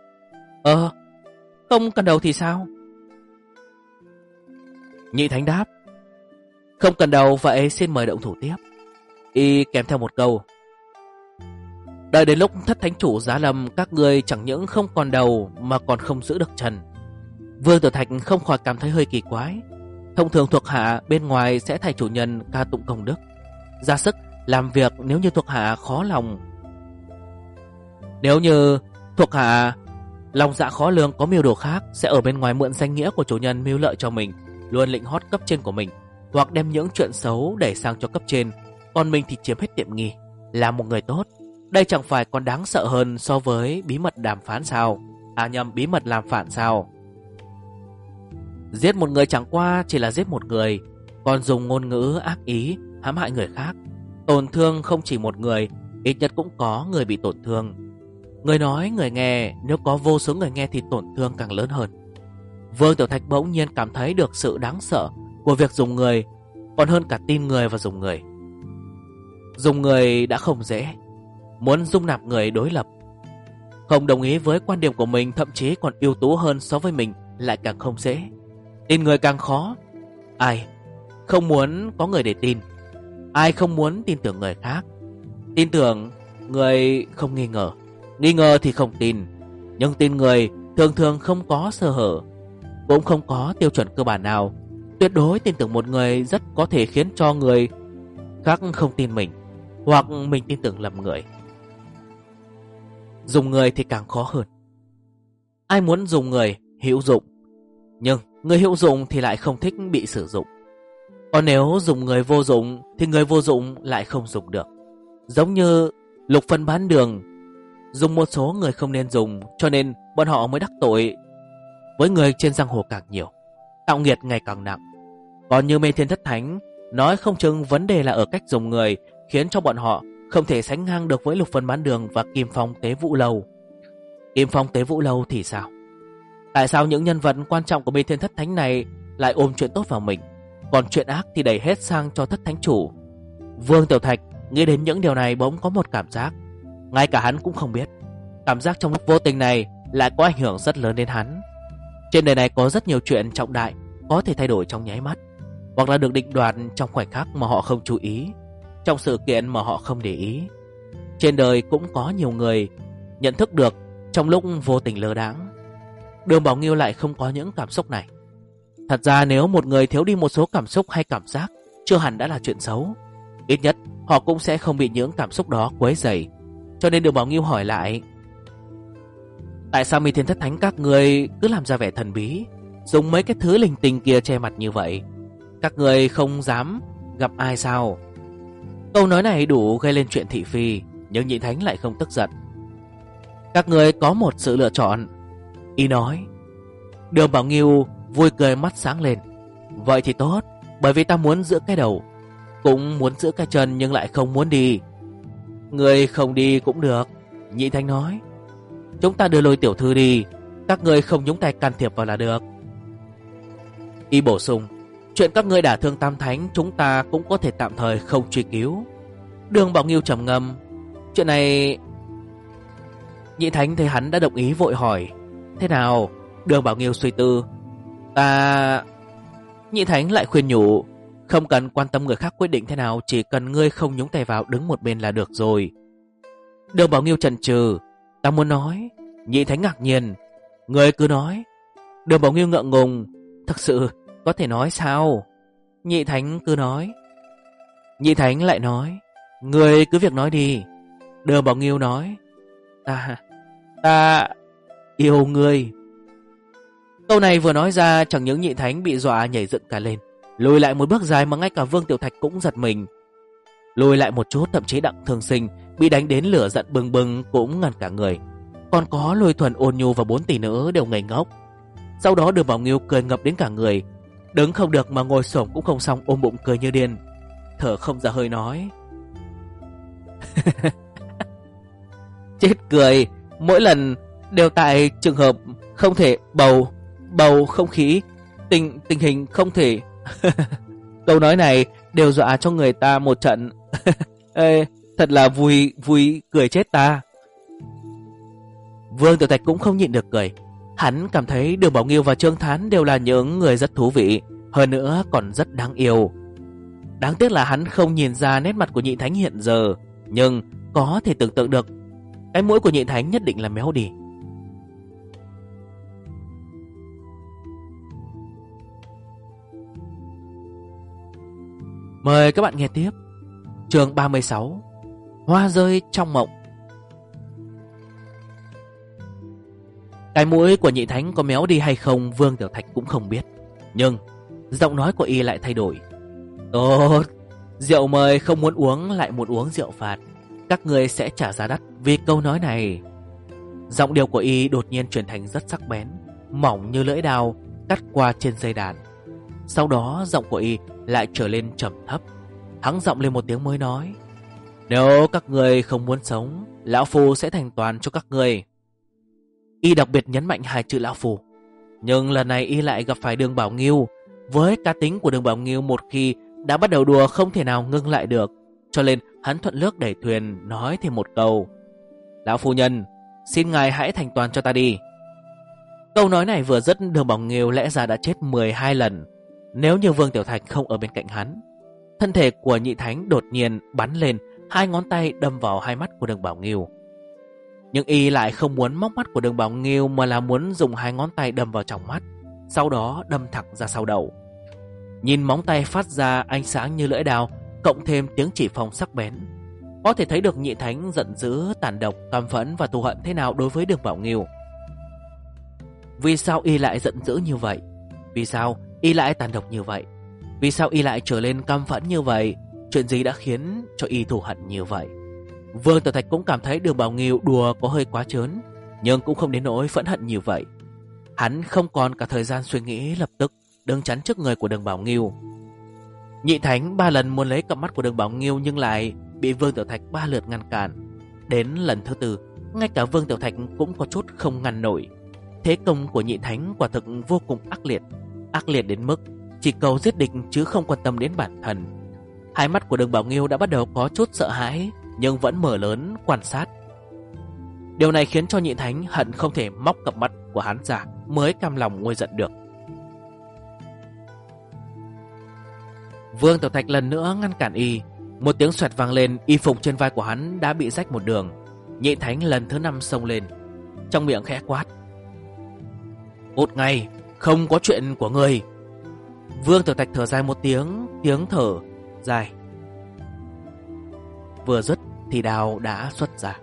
Không cần đầu thì sao? Nhị Thánh đáp. Không cần đầu, vậy xin mời động thủ tiếp. Y kèm theo một câu. Đợi đến lúc Thất Thánh Chủ giá lâm, các ngươi chẳng những không còn đầu mà còn không giữ được chân. Vương Tiểu Thạch không khỏi cảm thấy hơi kỳ quái. Thông thường thuộc hạ bên ngoài sẽ thay chủ nhân ca tụng công đức, ra sức làm việc. Nếu như thuộc hạ khó lòng, nếu như thuộc hạ lòng dạ khó lường, có mưu đồ khác, sẽ ở bên ngoài mượn danh nghĩa của chủ nhân mưu lợi cho mình, luôn lĩnh hót cấp trên của mình, hoặc đem những chuyện xấu đẩy sang cho cấp trên, còn mình thì chiếm hết tiện nghi, là một người tốt. Đây chẳng phải còn đáng sợ hơn so với bí mật đàm phán sao? Bí mật làm phản sao? Giết một người chẳng qua chỉ là giết một người, còn dùng ngôn ngữ ác ý hãm hại người khác, tổn thương không chỉ một người, ít nhất cũng có người bị tổn thương. Người nói người nghe, nếu có vô số người nghe thì tổn thương càng lớn hơn. Vương Tiểu Thạch bỗng nhiên cảm thấy được sự đáng sợ của việc dùng người, còn hơn cả tin người và dùng người. Dùng người đã không dễ, muốn dung nạp người đối lập, không đồng ý với quan điểm của mình, thậm chí còn ưu tú hơn so với mình, lại càng không dễ. Tin người càng khó. Ai không muốn có người để tin? Ai không muốn tin tưởng người khác? Tin tưởng người không nghi ngờ, nghi ngờ thì không tin. Nhưng tin người thường thường không có sơ hở, cũng không có tiêu chuẩn cơ bản nào. Tuyệt đối tin tưởng một người rất có thể khiến cho người khác không tin mình, hoặc mình tin tưởng lầm người. Dùng người thì càng khó hơn. Ai muốn dùng người hữu dụng, nhưng người hữu dụng thì lại không thích bị sử dụng. Còn nếu dùng người vô dụng thì người vô dụng lại không dùng được. Giống như Lục Phân bán đường, dùng một số người không nên dùng, cho nên bọn họ mới đắc tội với người trên giang hồ càng nhiều, tạo nghiệt ngày càng nặng. Còn như Mê Thiên Thất Thánh, nói không chừng vấn đề là ở cách dùng người, khiến cho bọn họ không thể sánh ngang được với Lục Phân bán đường và Kim Phong Tế Vũ Lâu. Kim Phong Tế Vũ Lâu thì sao? Tại sao những nhân vật quan trọng của Mê Thiên Thất Thánh này lại ôm chuyện tốt vào mình, còn chuyện ác thì đẩy hết sang cho Thất Thánh Chủ? Vương Tiểu Thạch nghĩ đến những điều này bỗng có một cảm giác, ngay cả hắn cũng không biết. Cảm giác trong lúc vô tình này lại có ảnh hưởng rất lớn đến hắn. Trên đời này có rất nhiều chuyện trọng đại có thể thay đổi trong nháy mắt, hoặc là được định đoạt trong khoảnh khắc mà họ không chú ý, trong sự kiện mà họ không để ý. Trên đời cũng có nhiều người nhận thức được trong lúc vô tình lơ đãng. Đường Bảo Nghiêu lại không có những cảm xúc này. Thật ra nếu một người thiếu đi một số cảm xúc hay cảm giác, chưa hẳn đã là chuyện xấu. Ít nhất họ cũng sẽ không bị những cảm xúc đó quấy rầy. Cho nên Đường Bảo Nghiêu hỏi lại, tại sao Mê Thiên Thất Thánh các người cứ làm ra vẻ thần bí, dùng mấy cái thứ linh tinh kia che mặt như vậy? Các người không dám gặp ai sao? Câu nói này đủ gây lên chuyện thị phi, nhưng Nhị Thánh lại không tức giận. Các người có một sự lựa chọn, y nói. Đường Bảo Nghiêu vui cười, mắt sáng lên. Vậy thì tốt, bởi vì ta muốn giữ cái đầu, cũng muốn giữ cái chân, nhưng lại không muốn đi. Người không đi cũng được, Nhị Thánh nói. Chúng ta đưa Lôi tiểu thư đi, các người không nhúng tay can thiệp vào là được. Y bổ sung, chuyện các ngươi đả thương Tam Thánh chúng ta cũng có thể tạm thời không truy cứu. Đường Bảo Nghiêu trầm ngâm. Chuyện này... Nhị Thánh thấy hắn đã đồng ý vội hỏi, thế nào? Đường Bảo Nghiêu suy tư. Nhị Thánh lại khuyên nhủ, không cần quan tâm người khác quyết định thế nào, chỉ cần ngươi không nhúng tay vào, đứng một bên là được rồi. Đường Bảo Nghiêu chần chừ. Ta muốn nói. Nhị Thánh ngạc nhiên. Ngươi cứ nói. Đường Bảo Nghiêu ngượng ngùng. Thật sự có thể nói sao? Nhị Thánh cứ nói. Nhị Thánh lại nói, ngươi cứ việc nói đi. Đường Bảo Nghiêu nói, Ta yêu ngươi. Câu này vừa nói ra, chẳng những Nhị Thánh bị dọa nhảy dựng cả lên, lùi lại một bước dài mà ngay cả Vương Tiểu Thạch cũng giật mình. Lùi lại một chút, thậm chí Đặng Thường Sinh bị đánh đến lửa giận bừng bừng cũng ngẩn cả người. Còn có Lôi Thuần, Ôn Nhu và 4 tỷ nữ đều ngây ngốc. Sau đó Đường Bảo Nghiêu cười ngập đến cả người, đứng không được mà ngồi xổm cũng không xong, ôm bụng cười như điên, thở không ra hơi nói: chết cười, mỗi lần đều tại trường hợp không thể bầu không khí, tình hình không thể. Câu nói này đều dọa cho người ta một trận. Ê, thật là vui cười chết ta. Vương Tiểu Thạch cũng không nhịn được cười. Hắn cảm thấy Đường Bảo Nghiêu và Trương Thán đều là những người rất thú vị, hơn nữa còn rất đáng yêu. Đáng tiếc là hắn không nhìn ra nét mặt của Nhị Thánh hiện giờ, nhưng có thể tưởng tượng được cái mũi của Nhị Thánh nhất định là méo đi. Mời các bạn nghe tiếp chương 36, Hoa rơi trong mộng. Cái mũi của Nhị Thánh có méo đi hay không Vương Tiểu Thạch cũng không biết, nhưng giọng nói của y lại thay đổi. Tốt, rượu mời không muốn uống lại muốn uống rượu phạt, các người sẽ trả giá đắt vì câu nói này. Giọng điệu của y đột nhiên chuyển thành rất sắc bén, mỏng như lưỡi dao cắt qua trên dây đàn. Sau đó giọng của y lại trở lên trầm thấp, hắng giọng lên một tiếng mới nói: nếu các người không muốn sống, lão phu sẽ thành toàn cho các người. Y đặc biệt nhấn mạnh hai chữ lão phu. Nhưng lần này y lại gặp phải Đường Bảo Nghiêu. Với cá tính của Đường Bảo Nghiêu, một khi đã bắt đầu đùa không thể nào ngưng lại được, cho nên hắn thuận nước đẩy thuyền, nói thêm một câu: lão phu nhân, xin ngài hãy thành toàn cho ta đi. Câu nói này vừa dứt, Đường Bảo Nghiêu lẽ ra đã chết 12 lần nếu như Vương Tiểu Thạch không ở bên cạnh hắn. Thân thể của Nhị Thánh đột nhiên bắn lên, hai ngón tay đâm vào hai mắt của Đường Bảo Nghiêu. Nhưng y lại không muốn móc mắt của Đường Bảo Nghiêu, mà là muốn dùng hai ngón tay đâm vào trong mắt, sau đó đâm thẳng ra sau đầu. Nhìn móng tay phát ra ánh sáng như lưỡi dao, cộng thêm tiếng chỉ phong sắc bén, có thể thấy được Nhị Thánh giận dữ, tàn độc, căm phẫn và thù hận thế nào đối với Đường Bảo Nghiêu. Vì sao y lại giận dữ như vậy? Vì sao y lại tàn độc như vậy? Vì sao y lại trở lên căm phẫn như vậy? Chuyện gì đã khiến cho y thù hận như vậy? Vương Tiểu Thạch cũng cảm thấy Đường Bảo Nghiêu đùa có hơi quá trớn, nhưng cũng không đến nỗi phẫn hận như vậy. Hắn không còn cả thời gian suy nghĩ, lập tức đứng chắn trước người của Đường Bảo Nghiêu. Nhị Thánh 3 lần muốn lấy cặp mắt của Đường Bảo Nghiêu, nhưng lại bị Vương Tiểu Thạch 3 lượt ngăn cản. Đến lần thứ 4, ngay cả Vương Tiểu Thạch cũng có chút không ngăn nổi. Thế công của Nhị Thánh quả thực vô cùng ác liệt đến mức chỉ cầu giết địch chứ không quan tâm đến bản thân. Hai mắt của Đường Bảo Nghiêu đã bắt đầu có chút sợ hãi, nhưng vẫn mở lớn quan sát. Điều này khiến cho Nhị Thánh hận không thể móc cặp mắt của hắn ra mới cam lòng nguôi giận được. Vương Tiểu Thạch lần nữa ngăn cản y. Một tiếng xoẹt vang lên, y phục trên vai của hắn đã bị rách một đường. Nhị Thánh lần thứ 5 xông lên, trong miệng khẽ quát: cút ngay, không có chuyện của ngươi. Vương Tiểu Thạch thở dài một tiếng, tiếng thở dài vừa dứt thì đao đã xuất ra.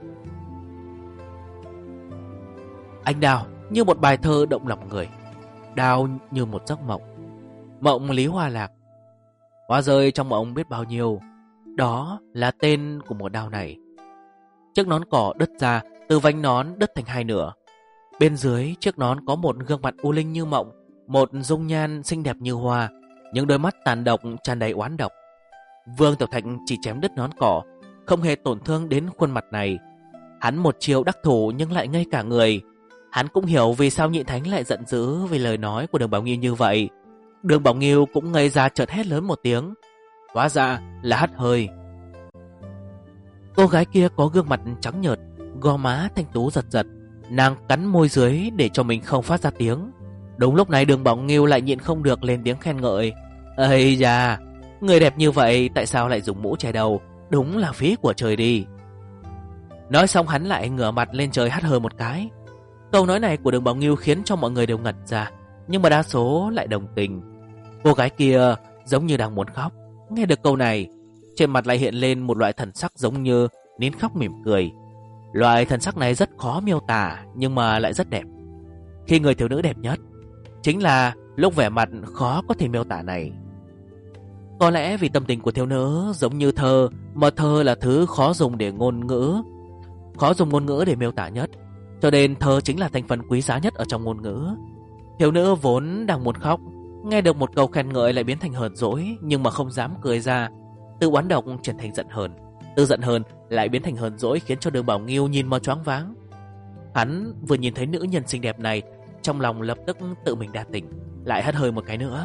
Anh đao như một bài thơ động lòng người, đao như một giấc mộng, mộng Lý Hoa Lạc. Hoa rơi trong mộng biết bao nhiêu, đó là tên của một đao này. Chiếc nón cỏ đứt ra, từ vành nón đứt thành hai nửa. Bên dưới chiếc nón có một gương mặt u linh như mộng, một dung nhan xinh đẹp như hoa, những đôi mắt tàn độc tràn đầy oán độc. Vương Tiểu Thạch chỉ chém đứt nón cỏ, không hề tổn thương đến khuôn mặt này. Hắn một chiêu đắc thủ nhưng lại ngây cả người. Hắn cũng hiểu vì sao Nhị Thánh lại giận dữ vì lời nói của Đường Bảo Nghiêu như vậy. Đường Bảo Nghiêu cũng ngây ra, chợt hét lớn một tiếng, hóa ra là Hắt Hơi. Cô gái kia có gương mặt trắng nhợt, gò má thanh tú giật giật, nàng cắn môi dưới để cho mình không phát ra tiếng. Đúng lúc này Đường Bảo Nghiêu lại nhịn không được lên tiếng khen ngợi: ây da, người đẹp như vậy tại sao lại dùng mũ che đầu, đúng là phí của trời đi. Nói xong hắn lại ngửa mặt lên trời hắt hơi một cái. Câu nói này của Đường Bảo Nghiêu khiến cho mọi người đều ngẩn ra, nhưng mà đa số lại đồng tình. Cô gái kia giống như đang muốn khóc. Nghe được câu này, trên mặt lại hiện lên một loại thần sắc giống như nín khóc mỉm cười. Loại thần sắc này rất khó miêu tả, nhưng mà lại rất đẹp. Khi người thiếu nữ đẹp nhất chính là lúc vẻ mặt khó có thể miêu tả này. Có lẽ vì tâm tình của thiếu nữ giống như thơ, mà thơ là thứ khó dùng ngôn ngữ để miêu tả nhất. cho nên thơ chính là thành phần quý giá nhất ở trong ngôn ngữ. Thiếu nữ vốn đang muốn khóc, nghe được một câu khen ngợi lại biến thành hờn dỗi, nhưng mà không dám cười ra. Từ oán độc chuyển thành giận hờn, từ giận hờn lại biến thành hờn dỗi, khiến cho Đường Bảo Nghiêu nhìn mà choáng váng. Hắn vừa nhìn thấy nữ nhân xinh đẹp này, trong lòng lập tức tự mình đa tình, lại hắt hơi một cái nữa.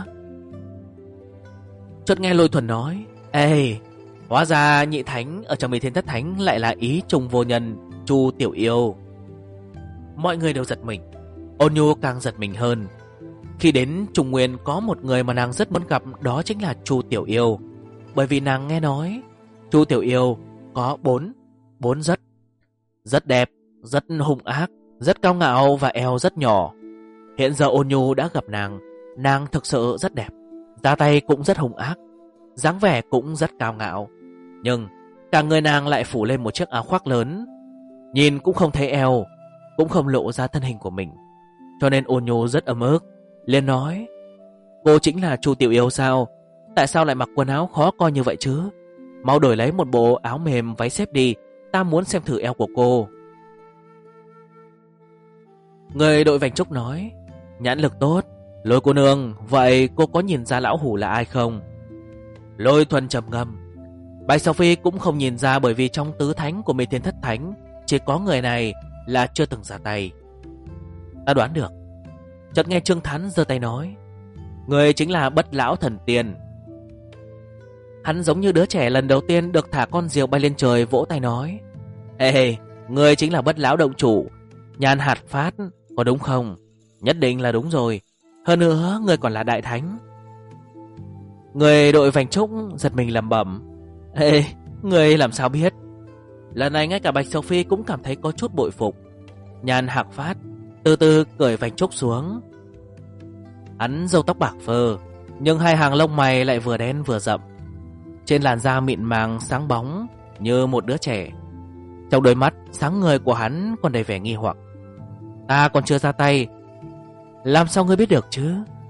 Chợt nghe Lôi Thuần nói: "Ê, hóa ra nhị thánh ở trong Mê Thiên Thất Thánh lại là ý trùng vô nhân, Chu tiểu yêu." Mọi người đều giật mình, Ôn Nhu càng giật mình hơn. Khi đến Trung Nguyên có một người mà nàng rất muốn gặp, đó chính là Chu tiểu yêu. Bởi vì nàng nghe nói Chu tiểu yêu có bốn rất đẹp, rất hung ác, rất cao ngạo và eo rất nhỏ. Hiện giờ Ôn Nhu đã gặp nàng thực sự rất đẹp, ra tay cũng rất hung ác, dáng vẻ cũng rất cao ngạo. Nhưng cả người nàng lại phủ lên một chiếc áo khoác lớn, nhìn cũng không thấy eo, cũng không lộ ra thân hình của mình. Cho nên Ôn Nhu rất ấm ức, liền nói: "Cô chính là Chu tiểu yêu sao? Tại sao lại mặc quần áo khó coi như vậy chứ? Mau đổi lấy một bộ áo mềm váy xếp đi, ta muốn xem thử eo của cô." Người đội vành trúc nói: "Nhãn lực tốt, Lôi cô nương, vậy cô có nhìn ra lão hủ là ai không?" Lôi Thuần trầm ngâm. Bạch Sầu Phi cũng không nhìn ra, bởi vì trong tứ thánh của Mê Thiên Thất Thánh chỉ có người này là chưa từng ra tay. "Ta đoán được." Chợt nghe Trương Thán giơ tay nói: "Người chính là Bất Lão Thần Tiên." Hắn giống như đứa trẻ lần đầu tiên được thả con diều bay lên trời, vỗ tay nói: "Ê, người chính là Bất Lão động chủ Nhan Hạt Phát, có đúng không?" "Nhất định là đúng rồi. Hơn nữa, người còn là đại thánh." Người đội vành trúc giật mình lẩm bẩm: "Ê, người làm sao biết?" Lần này ngay cả Bạch Sầu Phi cũng cảm thấy có chút bội phục. Nhan Hạc Phát từ từ cởi vành trúc xuống. Hắn râu tóc bạc phơ, nhưng hai hàng lông mày lại vừa đen vừa rậm. Trên làn da mịn màng sáng bóng như một đứa trẻ. Trong đôi mắt sáng ngời của hắn còn đầy vẻ nghi hoặc. "Ta còn chưa ra tay, làm sao ngươi biết được chứ?"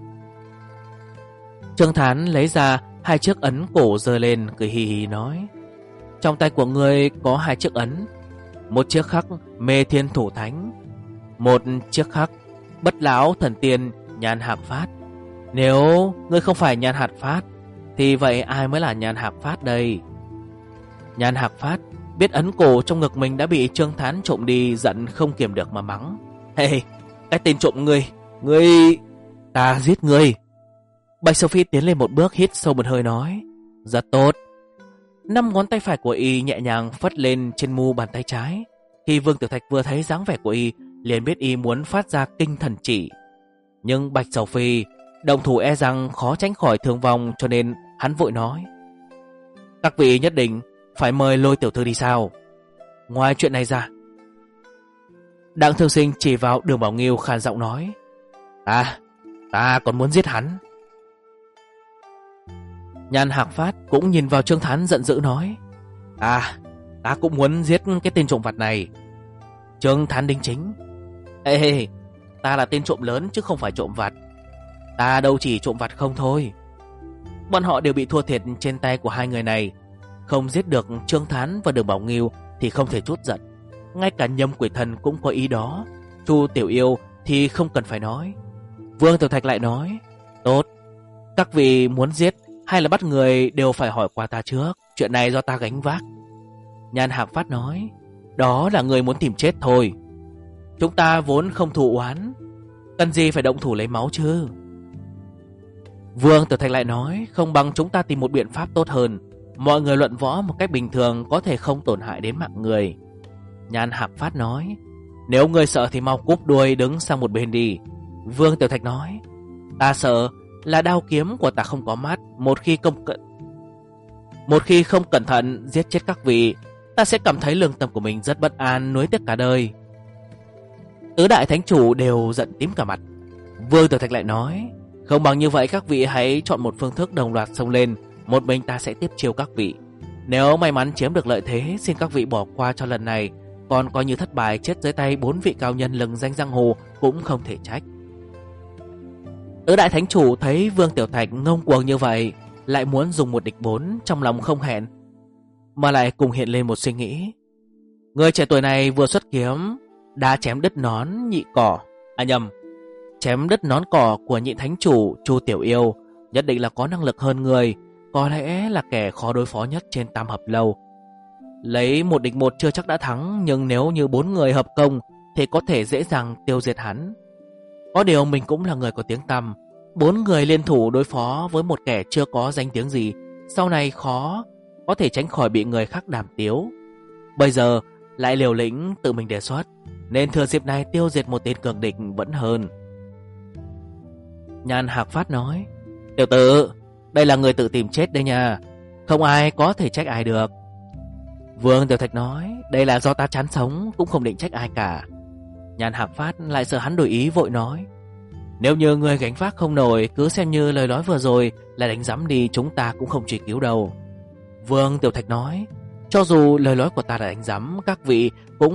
Trương Thán lấy ra hai chiếc ấn cổ giơ lên, cười hì hì nói: "Trong tay của ngươi có hai chiếc ấn, một chiếc khắc Mê Thiên Thủ Thánh, một chiếc khắc Bất Lão Thần Tiên Nhan Hạc Phát. Nếu ngươi không phải Nhan Hạc Phát, thì vậy ai mới là Nhan Hạc Phát đây?" Nhan Hạc Phát biết ấn cổ trong ngực mình đã bị Trương Thán trộm đi, giận không kiềm được mà mắng: "Hey, cái tên trộm ngươi, ta giết ngươi." Bạch Sầu Phi tiến lên một bước, hít sâu một hơi nói: "Rất tốt." 5 ngón tay phải của y nhẹ nhàng phất lên trên mu bàn tay trái. Khi Vương Tiểu Thạch vừa thấy dáng vẻ của y, liền biết y muốn phát ra kinh thần chỉ. Nhưng Bạch Sầu Phi động thủ e rằng khó tránh khỏi thương vong, cho nên hắn vội nói: "Các vị nhất định phải mời Lôi tiểu thư đi sao? Ngoài chuyện này ra..." Đặng Thương Sinh chỉ vào Đường Bảo Nghiêu khàn giọng nói: Ta còn muốn giết hắn." Nhan Hạc Phát cũng nhìn vào Trương Thán giận dữ nói: Ta cũng muốn giết cái tên trộm vặt này." Trương Thán đính chính: Ê, ta là tên trộm lớn chứ không phải trộm vặt. Ta đâu chỉ trộm vặt không thôi." Bọn họ đều bị thua thiệt trên tay của hai người này. Không giết được Trương Thán và Đường Bảo Nghiêu thì không thể trút giận. Ngay cả Nhâm Quỷ Thần cũng có ý đó. Chu tiểu yêu thì không cần phải nói. Vương Tiểu Thạch lại nói: "Tốt, các vị muốn giết hay là bắt người đều phải hỏi qua ta trước. Chuyện này do ta gánh vác." Nhan Hạc Phát nói: "Đó là người muốn tìm chết thôi. Chúng ta vốn không thù oán, cần gì phải động thủ lấy máu chứ." Vương Tiểu Thạch lại nói: "Không bằng chúng ta tìm một biện pháp tốt hơn. Mọi người luận võ một cách bình thường có thể không tổn hại đến mạng người." Nhan Hạc Phát nói: "Nếu ngươi sợ thì mau cúp đuôi đứng sang một bên đi." Vương Tiểu Thạch nói: "Ta sợ là đao kiếm của ta không có mắt, một khi không cẩn thận giết chết các vị, ta sẽ cảm thấy lương tâm của mình rất bất an, nuối tiếc cả đời." Tứ đại thánh chủ đều giận tím cả mặt. Vương Tiểu Thạch lại nói: "Không bằng như vậy, các vị hãy chọn một phương thức đồng loạt xông lên, một mình ta sẽ tiếp chiêu các vị. Nếu may mắn chiếm được lợi thế, xin các vị bỏ qua cho lần này, còn coi như thất bại chết dưới tay 4 vị cao nhân lừng danh giang hồ cũng không thể trách." Tứ đại thánh chủ thấy Vương Tiểu Thạch ngông cuồng như vậy, lại muốn dùng một địch 4, trong lòng không hẹn mà lại cùng hiện lên một suy nghĩ. Người trẻ tuổi này vừa xuất kiếm đã chém đứt nón nhị cỏ, chém đứt nón cỏ của nhị thánh chủ Chu Tiểu Yêu, nhất định là có năng lực hơn người, có lẽ là kẻ khó đối phó nhất trên Tam Hợp Lâu. Lấy một địch một chưa chắc đã thắng, nhưng nếu như 4 người hợp công thì có thể dễ dàng tiêu diệt hắn. Có điều mình cũng là người có tiếng tăm, 4 người liên thủ đối phó với một kẻ chưa có danh tiếng gì, sau này khó có thể tránh khỏi bị người khác đàm tiếu. Bây giờ lại liều lĩnh tự mình đề xuất, nên thừa dịp này tiêu diệt một tên cường địch vẫn hơn. Nhan Hạc Phát nói: Tiểu tử, đây là người tự tìm chết đây nha, không ai có thể trách ai được. Vương Tiểu Thạch nói: Đây là do ta chán sống, cũng không định trách ai cả. Nhan Hạc Phát lại sợ hắn đổi ý, vội nói: Nếu như người gánh vác không nổi, cứ xem như lời nói vừa rồi là đánh giám đi, chúng ta cũng không truy cứu đâu. Vương Tiểu Thạch nói: Cho dù lời nói của ta là đánh giám, các vị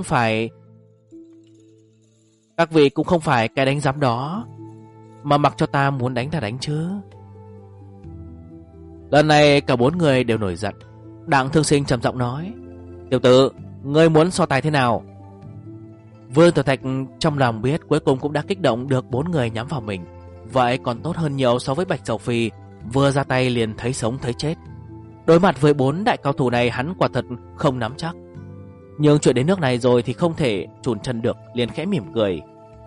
cũng không phải cái đánh giám đó mà mặc cho ta muốn đánh là đánh chứ. Lần này cả 4 người đều nổi giận. Đặng Thương Sinh trầm giọng nói: Tiểu tử, ngươi muốn so tài thế nào? Vương Tiểu Thạch trong lòng biết cuối cùng cũng đã kích động được 4 người nhắm vào mình, vậy còn tốt hơn nhiều so với Bạch Sầu Phi vừa ra tay liền thấy sống thấy chết. Đối mặt với 4 đại cao thủ này, hắn quả thật không nắm chắc, nhưng chuyện đến nước này rồi thì không thể chùn chân được, liền khẽ mỉm cười: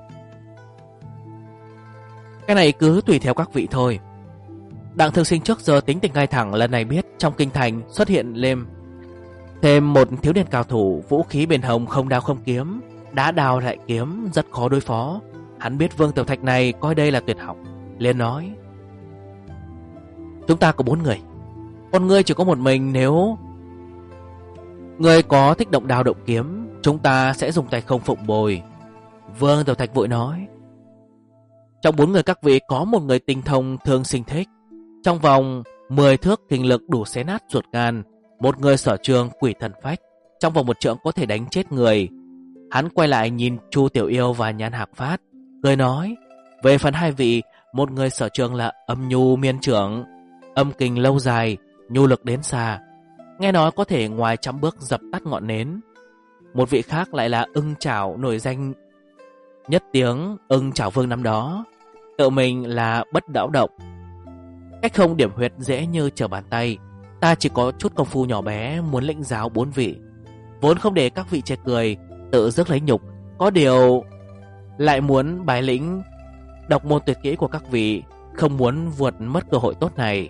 Cái này cứ tùy theo các vị thôi. Đặng Thương Sinh trước giờ tính tình ngay thẳng, lần này biết trong kinh thành xuất hiện lên thêm một thiếu niên cao thủ, vũ khí bên hông không đao không kiếm, đã đao lại kiếm, rất khó đối phó. Hắn biết Vương Tiểu Thạch này coi đây là tuyệt học, liền nói: Chúng ta có 4 người, còn ngươi chỉ có một mình. Nếu ngươi có thích động đao động kiếm, chúng ta sẽ dùng tay không phụng bồi. Vương Tiểu Thạch vội nói: Trong 4 người các vị có một người tinh thông Thương Sinh Thích, trong vòng 10 thước kinh lực đủ xé nát ruột gan. Một người sở trường Quỷ Thần Phách, trong vòng 1 trượng có thể đánh chết người. Hắn quay lại nhìn Chu Tiểu Yêu và Nhan Hạc Phát, cười nói: Về phần 2 vị, một người sở trường là Âm Nhu Miên Trưởng, âm kình lâu dài, nhu lực đến xa, nghe nói có thể ngoài trăm bước dập tắt ngọn nến. Một vị khác lại là Ưng Chảo, nổi danh nhất tiếng Ưng Chảo Vương năm đó, tự mình là bất đảo động, cách không điểm huyệt dễ như trở bàn tay. Ta chỉ có chút công phu nhỏ bé, muốn lĩnh giáo 4 vị, vốn không để các vị chê cười, tự dứt lấy nhục, có điều lại muốn bài lĩnh độc môn tuyệt kỹ của các vị, không muốn vượt mất cơ hội tốt này.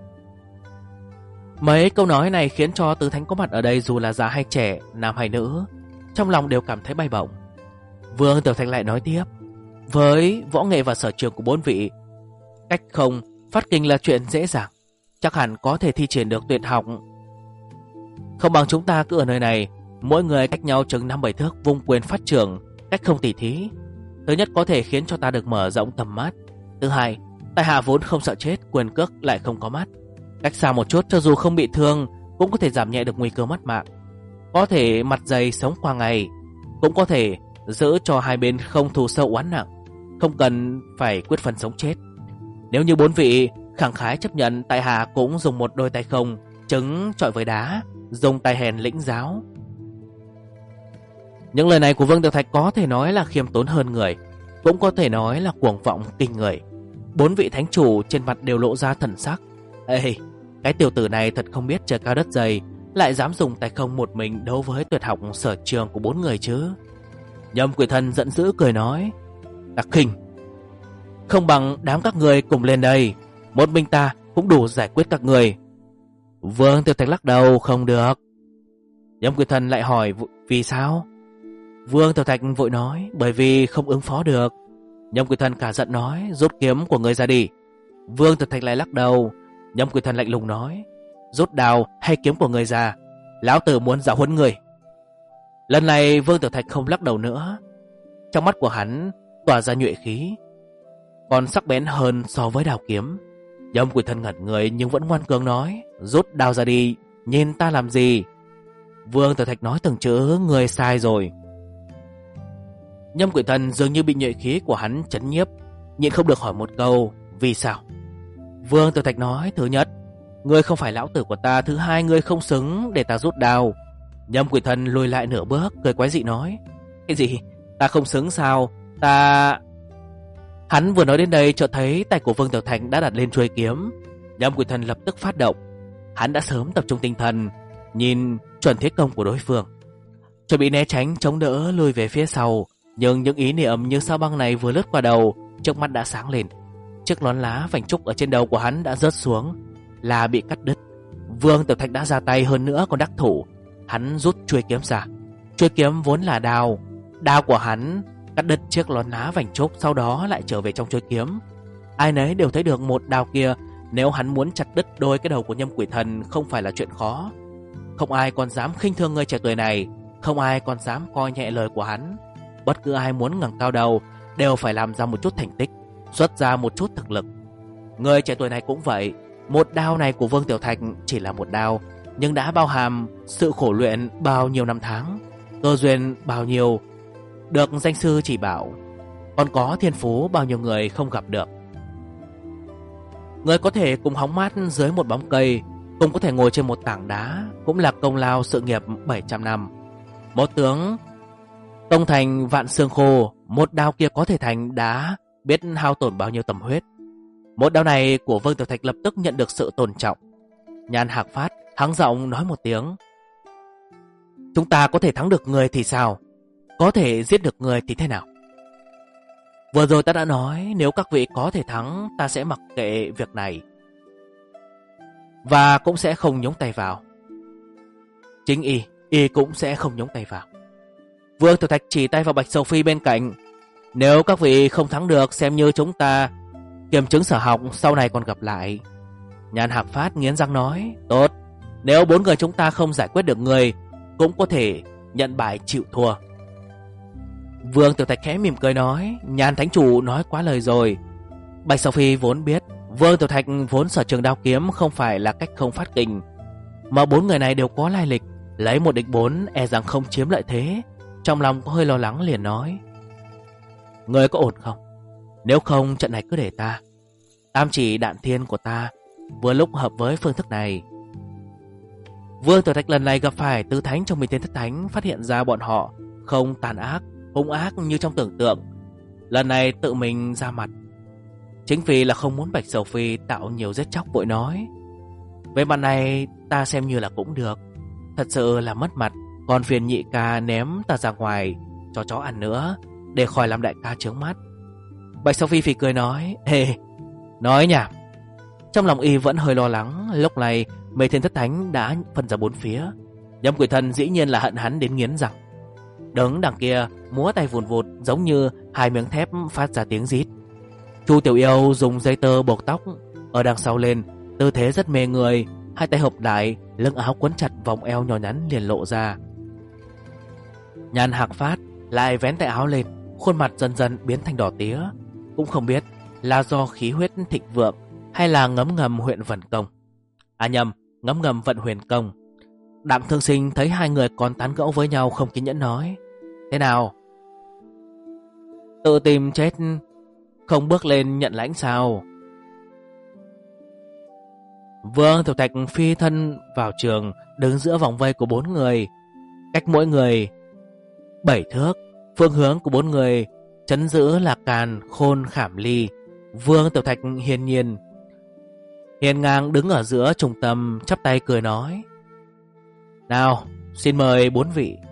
Mấy câu nói này khiến cho tứ thánh có mặt ở đây, dù là già hay trẻ, nam hay nữ, trong lòng đều cảm thấy bay bổng. Vương Tiểu Thạch lại nói tiếp: Với võ nghệ và sở trường của 4 vị, cách không phát kinh là chuyện dễ dàng, chắc hẳn có thể thi triển được tuyệt học. Không bằng chúng ta cứ ở nơi này, mỗi người cách nhau chừng 5-7 thước vung quyền phát trưởng, cách không tỉ thí. Thứ nhất có thể khiến cho ta được mở rộng tầm mắt, thứ hai, tại hạ vốn không sợ chết, quyền cước lại không có mắt, cách xa một chút cho dù không bị thương cũng có thể giảm nhẹ được nguy cơ mất mạng. Có thể mặt dày sống qua ngày, cũng có thể giữ cho hai bên không thù sâu oán nặng, không cần phải quyết phân sống chết. Nếu như 4 vị khẳng khái chấp nhận, tại hạ cũng dùng một đôi tay không, trứng chọi với đá, dùng tay hèn lĩnh giáo. Những lời này của Vương Tiểu Thạch có thể nói là khiêm tốn hơn người, cũng có thể nói là cuồng vọng kinh người. 4 vị thánh chủ trên mặt đều lộ ra thần sắc: Ê, cái tiểu tử này thật không biết trời cao đất dày, lại dám dùng tay không một mình đấu với tuyệt học sở trường của 4 người chứ. Nhâm Quỷ Thần giận dữ cười nói: Đặc khinh, không bằng đám các người cùng lên đây, một mình ta cũng đủ giải quyết các người. Vương Tiểu Thạch lắc đầu: Không được. Nhâm Quỷ Thần lại hỏi: Vì sao? Vương Tiểu Thạch vội nói: Bởi vì không ứng phó được. Nhâm Quỷ Thần cả giận nói: Rút kiếm của người ra đi. Vương Tiểu Thạch lại lắc đầu. Nhâm Quỷ Thần lạnh lùng nói: Rút đao hay kiếm của người ra, lão tử muốn giáo huấn người. Lần này Vương Tiểu Thạch không lắc đầu nữa, trong mắt của hắn tỏa ra nhuệ khí, còn sắc bén hơn so với đao kiếm. Nhâm Quỷ Thần ngẩn người nhưng vẫn ngoan cường nói: Rút đao ra đi, nhìn ta làm gì? Vương Tiểu Thạch nói từng chữ: Người sai rồi. Nhâm Quỷ Thần dường như bị nhuệ khí của hắn chấn nhiếp, nhịn không được hỏi một câu: Vì sao? Vương Tiểu Thạch nói: Thứ nhất, ngươi không phải lão tử của ta, thứ hai, ngươi không xứng để ta rút đao. Nhâm Quỷ Thần lùi lại nửa bước, cười quái dị nói: Cái gì? Ta không xứng sao? Ta... Hắn vừa nói đến đây chợt thấy tay của Vương Tiểu Thạch đã đặt lên chuôi kiếm. Nhâm Quỷ Thần lập tức phát động. Hắn đã sớm tập trung tinh thần, nhìn chuẩn thế công của đối phương, chuẩn bị né tránh chống đỡ lùi về phía sau. Nhưng những ý niệm như sao băng này vừa lướt qua đầu, trước mắt đã sáng lên. Chiếc nón lá vành trúc ở trên đầu của hắn đã rớt xuống, là bị cắt đứt. Vương Tiểu Thạch đã ra tay, hơn nữa còn đắc thủ. Hắn rút chuôi kiếm ra. Chuôi kiếm vốn là đao. Đao của hắn cắt đứt chiếc nón lá vành trúc, sau đó lại trở về trong chuôi kiếm. Ai nấy đều thấy được một đao kia, nếu hắn muốn chặt đứt đôi cái đầu của Nhâm Quỷ Thần không phải là chuyện khó. Không ai còn dám khinh thường người trẻ tuổi này, không ai còn dám coi nhẹ lời của hắn. Bất cứ ai muốn ngẩng cao đầu đều phải làm ra một chút thành tích, xuất ra một chút thực lực. Người trẻ tuổi này cũng vậy. Một đao này của Vương Tiểu Thạch chỉ là một đao, nhưng đã bao hàm sự khổ luyện bao nhiêu năm tháng, cơ duyên bao nhiêu, được danh sư chỉ bảo, còn có thiên phú bao nhiêu người không gặp được. Người có thể cùng hóng mát dưới một bóng cây, cũng có thể ngồi trên một tảng đá, cũng là công lao sự nghiệp 700 năm. Một tướng tông thành vạn xương khô, một đao kia có thể thành đá, biết hao tổn bao nhiêu tầm huyết. Một đao này của Vương Tiểu Thạch lập tức nhận được sự tôn trọng. Nhan Hạc Phát hắng giọng nói một tiếng: chúng ta có thể thắng được người thì sao? Có thể giết được người thì thế nào? Vừa rồi ta đã nói, nếu các vị có thể thắng, ta sẽ mặc kệ việc này, và cũng sẽ không nhúng tay vào. Chính y cũng sẽ không nhúng tay vào. Vương Tiểu Thạch chỉ tay vào Bạch Sầu Phi bên cạnh: nếu các vị không thắng được, xem như chúng ta kiểm chứng sở học, sau này còn gặp lại. Nhan Hạc Phát nghiến răng nói: tốt, nếu 4 người chúng ta không giải quyết được người, cũng có thể nhận bài chịu thua. Vương Tiểu Thạch khẽ mỉm cười nói: Nhan Thánh Chủ nói quá lời rồi. Bạch Sầu Phi vốn biết Vương Tiểu Thạch vốn sở trường đao kiếm không phải là cách không phát kình, mà 4 người này đều có lai lịch, lấy 1 địch 4 e rằng không chiếm lợi thế. Trong lòng có hơi lo lắng liền nói: người có ổn không? Nếu không, trận này cứ để ta. Tam chỉ đạn thiên của ta vừa lúc hợp với phương thức này. Vương Tiểu Thạch lần này gặp phải tứ thánh trong Minh Thiên Thất Thánh, phát hiện ra bọn họ không tàn ác, hung ác như trong tưởng tượng. Lần này tự mình ra mặt, chính vì là không muốn Bạch Sầu Phi tạo nhiều giết chóc, vội nói: về mặt này ta xem như là cũng được. Thật sự là mất mặt, còn phiền nhị ca ném ta ra ngoài cho chó ăn nữa, để khỏi làm đại ca chướng mắt. Bạch Sầu Phi phì cười nói: ê, nói nhảm. Trong lòng y vẫn hơi lo lắng. Lúc này Mê Thiên Thất Thánh đã phân ra 4 phía. Nhâm Quỷ Thần dĩ nhiên là hận hắn đến nghiến răng. Đứng đằng kia múa tay vùn vụt, giống như 2 miếng thép phát ra tiếng rít. Chu Tiểu Yêu dùng dây tơ buộc tóc ở đằng sau lên, tư thế rất mê người, 2 tay hợp lại, lưng áo quấn chặt vòng eo nhỏ nhắn liền lộ ra. Nhan Hạc Phát lại vén tay áo lên, khuôn mặt dần dần biến thành đỏ tía. Cũng không biết là do khí huyết thịnh vượng hay là ngấm ngầm huyện vận công. Ngấm ngầm vận huyền công. Đặng Thương Sinh thấy 2 người còn tán gẫu với nhau, không kiên nhẫn nói: thế nào, tự tìm chết không bước lên nhận lãnh sao? Vương Tiểu Thạch phi thân vào trường, đứng giữa vòng vây của 4 người, cách mỗi người 7 thước. Phương hướng của 4 người trấn giữ là Càn, Khôn, Khảm Ly. Vương Tiểu Thạch hiên ngang đứng ở giữa trung tâm, chắp tay cười nói: nào, xin mời 4 vị.